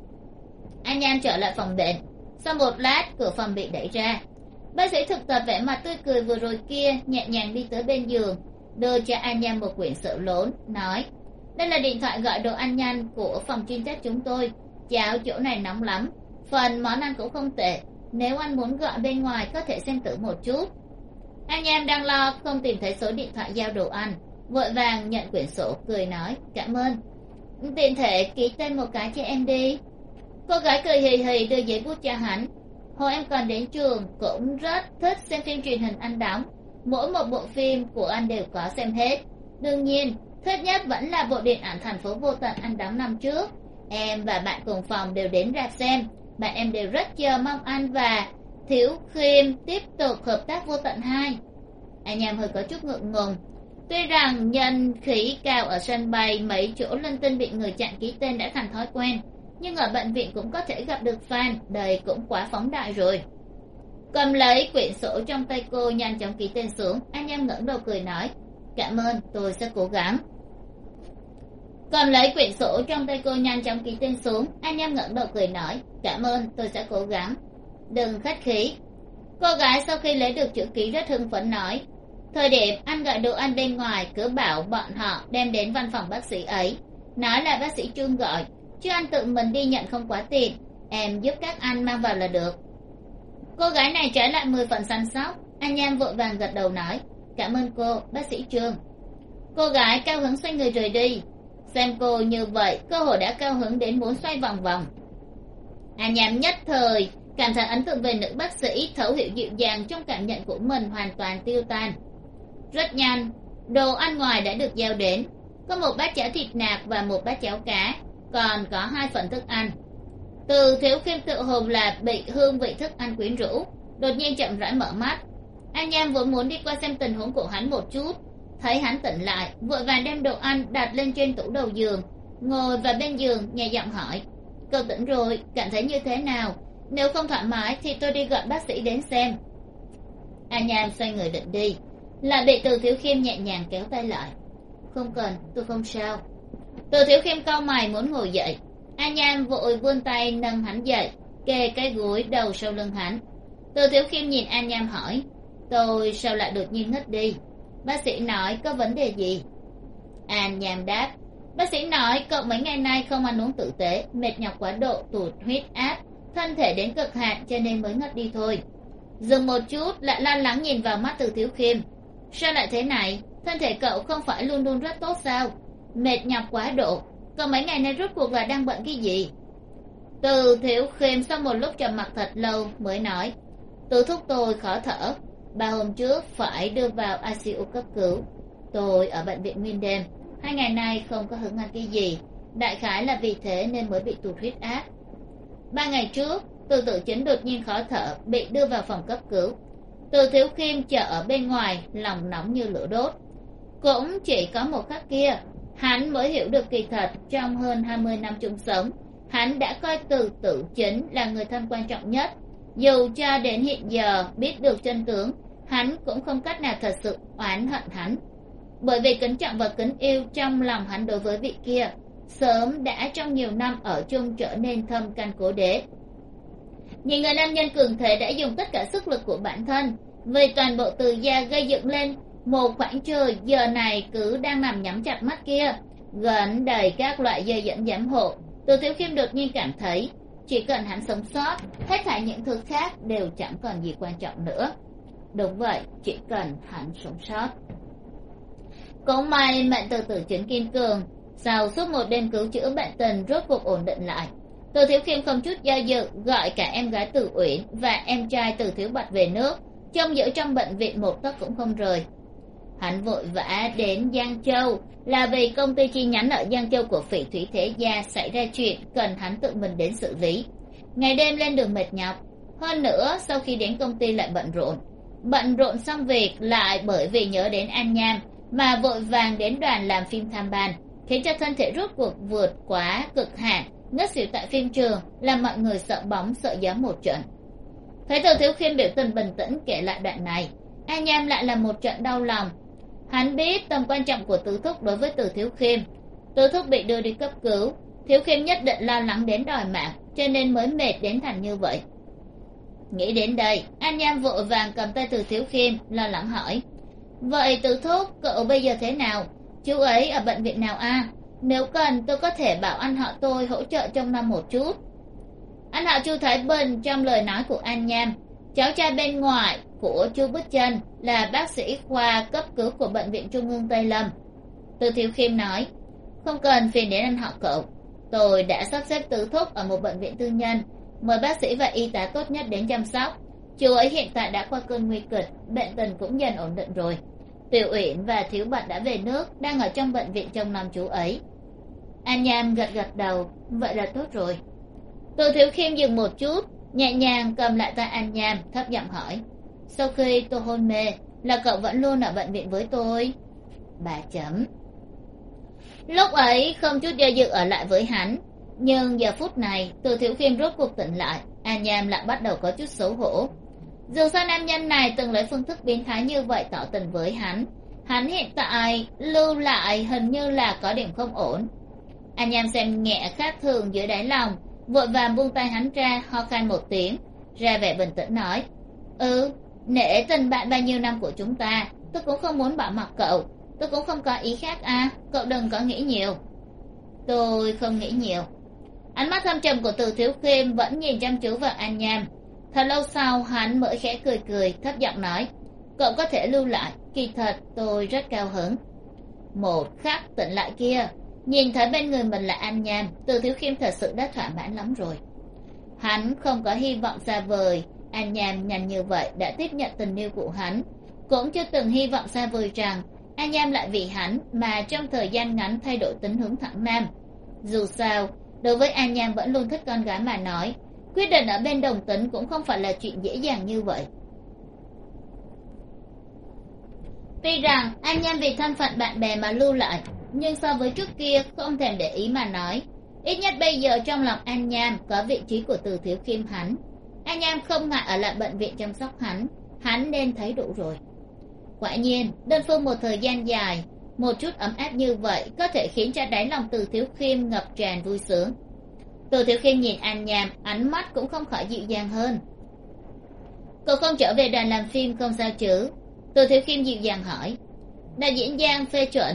An Nham trở lại phòng bệnh. Sau một lát cửa phòng bị đẩy ra. Bác sĩ thực tập vẻ mặt tươi cười vừa rồi kia nhẹ nhàng đi tới bên giường, đưa cho An Nham một quyển sổ lớn, nói: Đây là điện thoại gọi đồ ăn nhanh của phòng chuyên trách chúng tôi. Cháo chỗ này nóng lắm, phần món ăn cũng không tệ. Nếu anh muốn gọi bên ngoài có thể xem thử một chút. An Nham đang lo không tìm thấy số điện thoại giao đồ ăn, vội vàng nhận quyển sổ, cười nói: Cảm ơn. Tiện thể ký tên một cái cho em đi. Cô gái cười hì hì đưa giấy bút cho hắn. Hồi em còn đến trường cũng rất thích xem phim truyền hình anh đóng. Mỗi một bộ phim của anh đều có xem hết. Đương nhiên thích nhất vẫn là bộ điện ảnh Thành phố vô tận anh đóng năm trước. Em và bạn cùng phòng đều đến rạp xem. Bạn em đều rất chờ mong anh và Thiếu Khiêm tiếp tục hợp tác vô tận 2. Anh Nham hơi có chút ngượng ngùng. Tuy rằng nhân khí cao ở sân bay, mấy chỗ linh tinh bị người chặn ký tên đã thành thói quen, nhưng ở bệnh viện cũng có thể gặp được fan, đây cũng quá phóng đại rồi. Cầm lấy quyển sổ trong tay cô nhanh chóng ký tên xuống. Anh Nham ngẩng đầu cười nói: Cảm ơn, tôi sẽ cố gắng. Cầm lấy quyển sổ trong tay cô nhanh chóng ký tên xuống. Anh Nham ngẩng đầu cười nói: Cảm ơn, tôi sẽ cố gắng. Đừng khách khí. Cô gái sau khi lấy được chữ ký rất hưng phấn nói: Thời điểm anh gọi đồ ăn bên ngoài cứ bảo bọn họ đem đến văn phòng bác sĩ ấy, nói là bác sĩ Trương gọi, chứ anh tự mình đi nhận không quá tiền. Em giúp các anh mang vào là được. Cô gái này trái lại 10 phần săn sóc. Anh Nham vội vàng gật đầu nói: Cảm ơn cô, bác sĩ Trương. Cô gái cao hứng xoay người rời đi. Xem cô như vậy, cơ hội đã cao hứng đến muốn xoay vòng vòng. Anh Nham nhất thời cảm thấy ấn tượng về nữ bác sĩ thấu hiểu dịu dàng trong cảm nhận của mình hoàn toàn tiêu tan. Rất nhanh, đồ ăn ngoài đã được giao đến. Có một bát cháo thịt nạc và một bát cháo cá, còn có 2 phần thức ăn. Từ Thiếu Khiêm tự hồ là bị hương vị thức ăn quyến rũ, đột nhiên chậm rãi mở mắt. Anh Nham vốn muốn đi qua xem tình huống của hắn một chút, thấy hắn tỉnh lại, vội vàng đem đồ ăn đặt lên trên tủ đầu giường, ngồi vào bên giường nhẹ giọng hỏi: Cậu tỉnh rồi, cảm thấy như thế nào? Nếu không thoải mái thì tôi đi gọi bác sĩ đến xem. Anh Nham xoay người định đi, lại bị Từ Thiếu Khiêm nhẹ nhàng kéo tay lại. Không cần, tôi không sao. Từ Thiếu Khiêm cau mày muốn ngồi dậy. Anh Nham vội vươn tay nâng hắn dậy, kề cái gối đầu sau lưng hắn. Từ Thiếu Khiêm nhìn An Nham hỏi: Tôi sao lại đột nhiên ngất đi? Bác sĩ nói có vấn đề gì? An Nham đáp: Bác sĩ nói cậu mấy ngày nay không ăn uống tử tế, mệt nhọc quá độ, tụt huyết áp, thân thể đến cực hạn cho nên mới ngất đi thôi. Dừng một chút lại lo lắng nhìn vào mắt Từ Thiếu Khiêm. Sao lại thế này? Thân thể cậu không phải luôn luôn rất tốt sao? Mệt nhọc quá độ, cậu mấy ngày nay rốt cuộc là đang bận cái gì? Từ Thiếu Khiêm sau một lúc trầm mặc thật lâu mới nói: Từ thúc tôi khó thở, 3 hôm trước phải đưa vào ICU cấp cứu. Tôi ở bệnh viện nguyên đêm, 2 ngày nay không có hứng ăn cái gì, đại khái là vì thế nên mới bị tụt huyết áp. 3 ngày trước Từ Tử Chính đột nhiên khó thở, bị đưa vào phòng cấp cứu. Từ Thiếu Khiêm chờ ở bên ngoài, lòng nóng như lửa đốt. Cũng chỉ có một khắc kia hắn mới hiểu được kỳ thật trong hơn 20 năm chung sống, hắn đã coi Từ Tử Chính là người thân quan trọng nhất. Dù cho đến hiện giờ biết được chân tướng, hắn cũng không cách nào thật sự oán hận hắn, bởi vì kính trọng và kính yêu trong lòng hắn đối với vị kia sớm đã trong nhiều năm ở chung trở nên thâm căn cố đế. Nhìn người nam nhân cường thế đã dùng tất cả sức lực của bản thân vì toàn bộ Từ gia gây dựng lên một khoảng trời, giờ này cứ đang nằm nhắm chặt mắt kia, gắn đầy các loại dây dẫn giám hộ. Từ Thiếu Khiêm đột nhiên cảm thấy chỉ cần hắn sống sót, hết thảy những thứ khác đều chẳng còn gì quan trọng nữa. đúng vậy, chỉ cần hắn sống sót. Cũng may mệnh từ tử chính kiên cường, sau suốt một đêm cứu chữa bệnh tình rốt cuộc ổn định lại. Từ Thiếu Khiêm không chút do dự gọi cả em gái Từ Uyển và em trai Từ Thiếu Bạch về nước, trông giữ trong bệnh viện một tấc cũng không rời. Hắn vội vã đến Giang Châu là vì công ty chi nhánh ở Giang Châu của Phỉ Thúy Thế Gia xảy ra chuyện cần hắn tự mình đến xử lý. Ngày đêm lên đường mệt nhọc, hơn nữa sau khi đến công ty lại bận rộn xong việc lại bởi vì nhớ đến An Nham mà vội vàng đến đoàn làm phim tham ban, khiến cho thân thể rốt cuộc vượt quá cực hạn, ngất xỉu tại phim trường, làm mọi người sợ bóng sợ gió một trận. Thấy Từ Thiếu Khiêm biểu tình bình tĩnh kể lại đoạn này, An Nham lại là một trận đau lòng. Hắn biết tầm quan trọng của Tứ Thúc đối với Từ Thiếu Khiêm. Tứ Thúc bị đưa đi cấp cứu, Thiếu Khiêm nhất định lo lắng đến đòi mạng, cho nên mới mệt đến thành như vậy. Nghĩ đến đây, An Nham vội vàng cầm tay Từ Thiếu Khiêm, lo lắng hỏi: vậy Tứ Thúc, cậu bây giờ thế nào? Chú ấy ở bệnh viện nào a? Nếu cần tôi có thể bảo anh họ tôi hỗ trợ trông nom một chút. Anh họ Chu Thái Bình trong lời nói của An Nham, cháu trai bên ngoài của Chu Bích Chân, là bác sĩ khoa cấp cứu của bệnh viện Trung ương Tây Lâm. Từ Thiếu Khiêm nói: không cần phiền đến anh họ cậu, tôi đã sắp xếp Tứ Thúc ở một bệnh viện tư nhân, mời bác sĩ và y tá tốt nhất đến chăm sóc. Chú ấy hiện tại đã qua cơn nguy kịch, bệnh tình cũng dần ổn định rồi. Tiểu Uyển và Thiếu Bạch đã về nước, đang ở trong bệnh viện trông nom chú ấy. An Nham gật đầu, vậy là tốt rồi. Từ Thiếu Khiêm dừng một chút, nhẹ nhàng cầm lại tay An Nham, thấp giọng hỏi: sau khi tôi hôn mê là cậu vẫn luôn ở bệnh viện với tôi? 3 chấm. Lúc ấy không chút do dự ở lại với hắn, nhưng giờ phút này Từ Thiếu Khiêm rốt cuộc tỉnh lại, An Nham lại bắt đầu có chút xấu hổ. Dù sao nam nhân này từng lấy phương thức biến thái như vậy tỏ tình với hắn hiện tại lưu lại hình như là có điểm không ổn. An Nham xem nhẹ khác thường dưới đáy lòng, vội vàng buông tay hắn ra, ho khan một tiếng, ra vẻ bình tĩnh nói: nể tình bạn bao nhiêu năm của chúng ta, tôi cũng không muốn bỏ mặc cậu, tôi cũng không có ý khác cậu đừng có nghĩ nhiều. Tôi không nghĩ nhiều. Ánh mắt thâm trầm của Từ Thiếu Khiêm vẫn nhìn chăm chú vào An Nham. Thật lâu sau hắn mới khẽ cười thấp giọng nói: cậu có thể lưu lại, kỳ thật tôi rất cao hứng. Một khắc tỉnh lại kia, nhìn thấy bên người mình là An Nham, Từ Thiếu Khiêm thật sự đã thỏa mãn lắm rồi. Hắn không có hy vọng xa vời An Nham nhanh như vậy đã tiếp nhận tình yêu của hắn, cũng chưa từng hy vọng xa vời rằng An Nham lại vì hắn mà trong thời gian ngắn thay đổi tính hướng thẳng nam. Dù sao, đối với An Nham vẫn luôn thích con gái mà nói, quyết định ở bên đồng tính cũng không phải là chuyện dễ dàng như vậy. Tuy rằng An Nham vì thân phận bạn bè mà lưu lại, nhưng so với trước kia không thèm để ý mà nói, ít nhất bây giờ trong lòng An Nham có vị trí của Từ Thiếu Khiêm hắn. An Nham không ngại ở lại bệnh viện chăm sóc hắn nên thấy đủ rồi. Quả nhiên đơn phương một thời gian dài, một chút ấm áp như vậy có thể khiến cho đáy lòng Từ Thiếu Khiêm ngập tràn vui sướng. Từ Thiếu Khiêm nhìn An Nham, ánh mắt cũng không khỏi dịu dàng hơn. Cậu không trở về đoàn làm phim không sao chứ? Từ Thiếu Khiêm dịu dàng hỏi. Đạo diễn Giang phê chuẩn.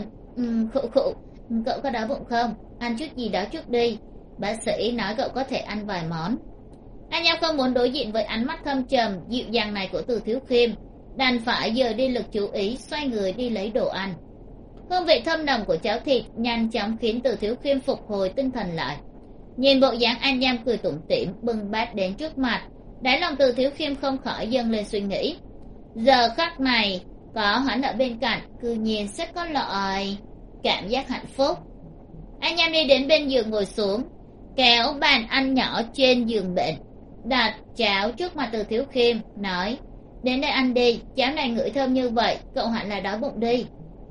Cậu có đói bụng không? Ăn chút gì đó trước đi, bác sĩ nói cậu có thể ăn vài món. An Nham không muốn đối diện với ánh mắt thâm trầm dịu dàng này của Từ Thiếu Khiêm, đành phải dời đi lực chú ý, xoay người đi lấy đồ ăn. Hương vị thơm nồng của cháo thịt nhanh chóng khiến Từ Thiếu Khiêm phục hồi tinh thần lại. Nhìn bộ dáng An Nham cười tủm tỉm bưng bát đến trước mặt, đáy lòng Từ Thiếu Khiêm không khỏi dâng lên suy nghĩ, giờ khắc này có hắn ở bên cạnh cư nhiên sẽ có loại cảm giác hạnh phúc. An Nham đi đến bên giường ngồi xuống, kéo bàn ăn nhỏ trên giường bệnh, đặt cháo trước mặt Từ Thiếu Khiêm, nói: đến đây ăn đi, cháo này ngửi thơm như vậy, cậu hẳn là đói bụng đi.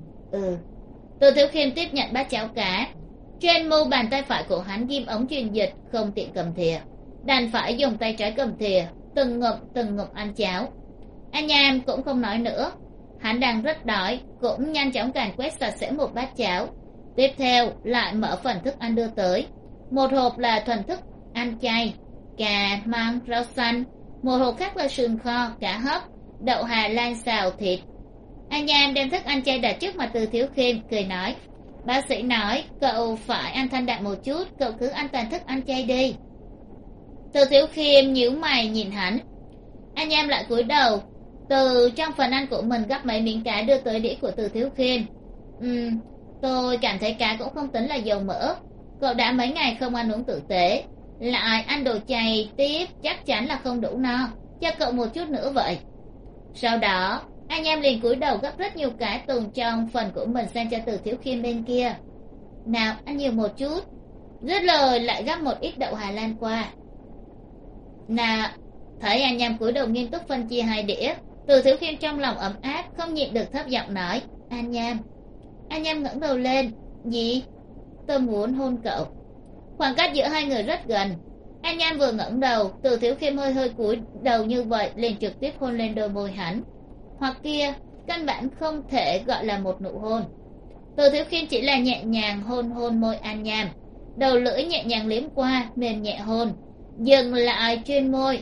Từ Thiếu Khiêm tiếp nhận bát cháo cá. Trên mu bàn tay phải của hắn ghim ống truyền dịch, không tiện cầm thìa, đành phải dùng tay trái cầm thìa, từng ngụm ăn cháo. An Nham cũng không nói nữa, hắn đang rất đói, cũng nhanh chóng càn quét sạch sẽ một bát cháo. Tiếp theo lại mở phần thức ăn đưa tới, một hộp là thuần thức ăn chay, cà măng rau xanh, một hộp khác là sườn kho, cá hấp, đậu Hà Lan xào thịt. An Nham đem thức ăn chay đặt trước mặt Từ Thiếu Khiêm, cười nói: bác sĩ nói cậu phải ăn thanh đạm một chút, cậu cứ ăn toàn thức ăn chay đi. Từ Thiếu Khiêm nhíu mày nhìn hắn. An Nham lại cúi đầu, từ trong phần ăn của mình gắp mấy miếng cá đưa tới đĩa của Từ Thiếu Khiêm. Tôi cảm thấy cá cũng không tính là dầu mỡ. Cậu đã mấy ngày không ăn uống tử tế, lại ăn đồ chay tiếp chắc chắn là không đủ no, cho cậu một chút nữa vậy. Sau đó anh em liền cúi đầu gấp rất nhiều cá tồn trong phần của mình sang cho Từ Thiếu Khiêm bên kia. Nào, ăn nhiều một chút. Dứt lời lại gắp một ít đậu Hà Lan qua. Nào, thấy anh em cúi đầu nghiêm túc phân chia hai đĩa, Từ Thiếu Khiêm trong lòng ấm áp, không nhịn được thấp giọng nói, Anh Nham ngẩng đầu lên. Gì? Tôi muốn hôn cậu. Khoảng cách giữa hai người rất gần. Anh Nham vừa ngẩng đầu, Từ Thiếu Khiêm hơi hơi cúi đầu như vậy liền trực tiếp hôn lên đôi môi hắn. Hoặc kia căn bản không thể gọi là một nụ hôn. Từ Thiếu Khiêm chỉ là nhẹ nhàng hôn môi An Nham, đầu lưỡi nhẹ nhàng liếm qua, mềm nhẹ hôn, dừng lại trên môi,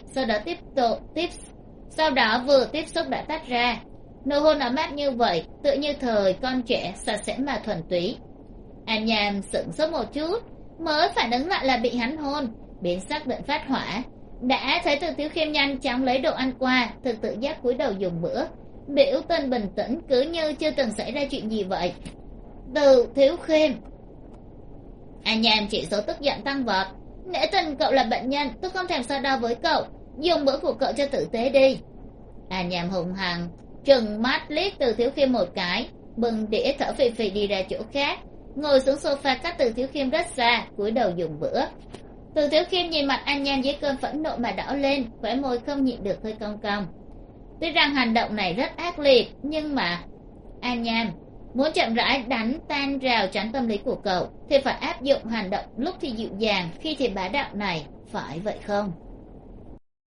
sau đó vừa tiếp xúc đã tách ra. Nụ hôn ấm áp như vậy, tựa như thời con trẻ, sạch sẽ mà thuần túy. An Nham sững sốt một chút, mới phản ứng lại là bị hắn hôn, biến sắc định phát hỏa. Đã thấy Từ Thiếu Khiêm nhanh chóng lấy đồ ăn qua, thực tự giác cúi đầu dùng bữa, biểu tình bình tĩnh cứ như chưa từng xảy ra chuyện gì vậy. Từ Thiếu Khiêm. An Nham chỉ số tức giận tăng vọt. Nể tình cậu là bệnh nhân, tôi không thèm so đo với cậu, dùng bữa của cậu cho tử tế đi. An Nham hùng hằng trừng mắt liếc Từ Thiếu Khiêm một cái, bưng đĩa thở phì phì đi ra chỗ khác, ngồi xuống sofa cách Từ Thiếu Khiêm rất xa, cúi đầu dùng bữa. Từ Thiếu Khiêm nhìn mặt An Nham dưới cơn phẫn nộ mà đỏ lên, khóe môi không nhịn được hơi cong cong. Tuy rằng hành động này rất ác liệt, nhưng mà An Nham muốn chậm rãi đánh tan rào chắn tâm lý của cậu thì phải áp dụng hành động lúc thì dịu dàng, khi thì bá đạo này, phải vậy không?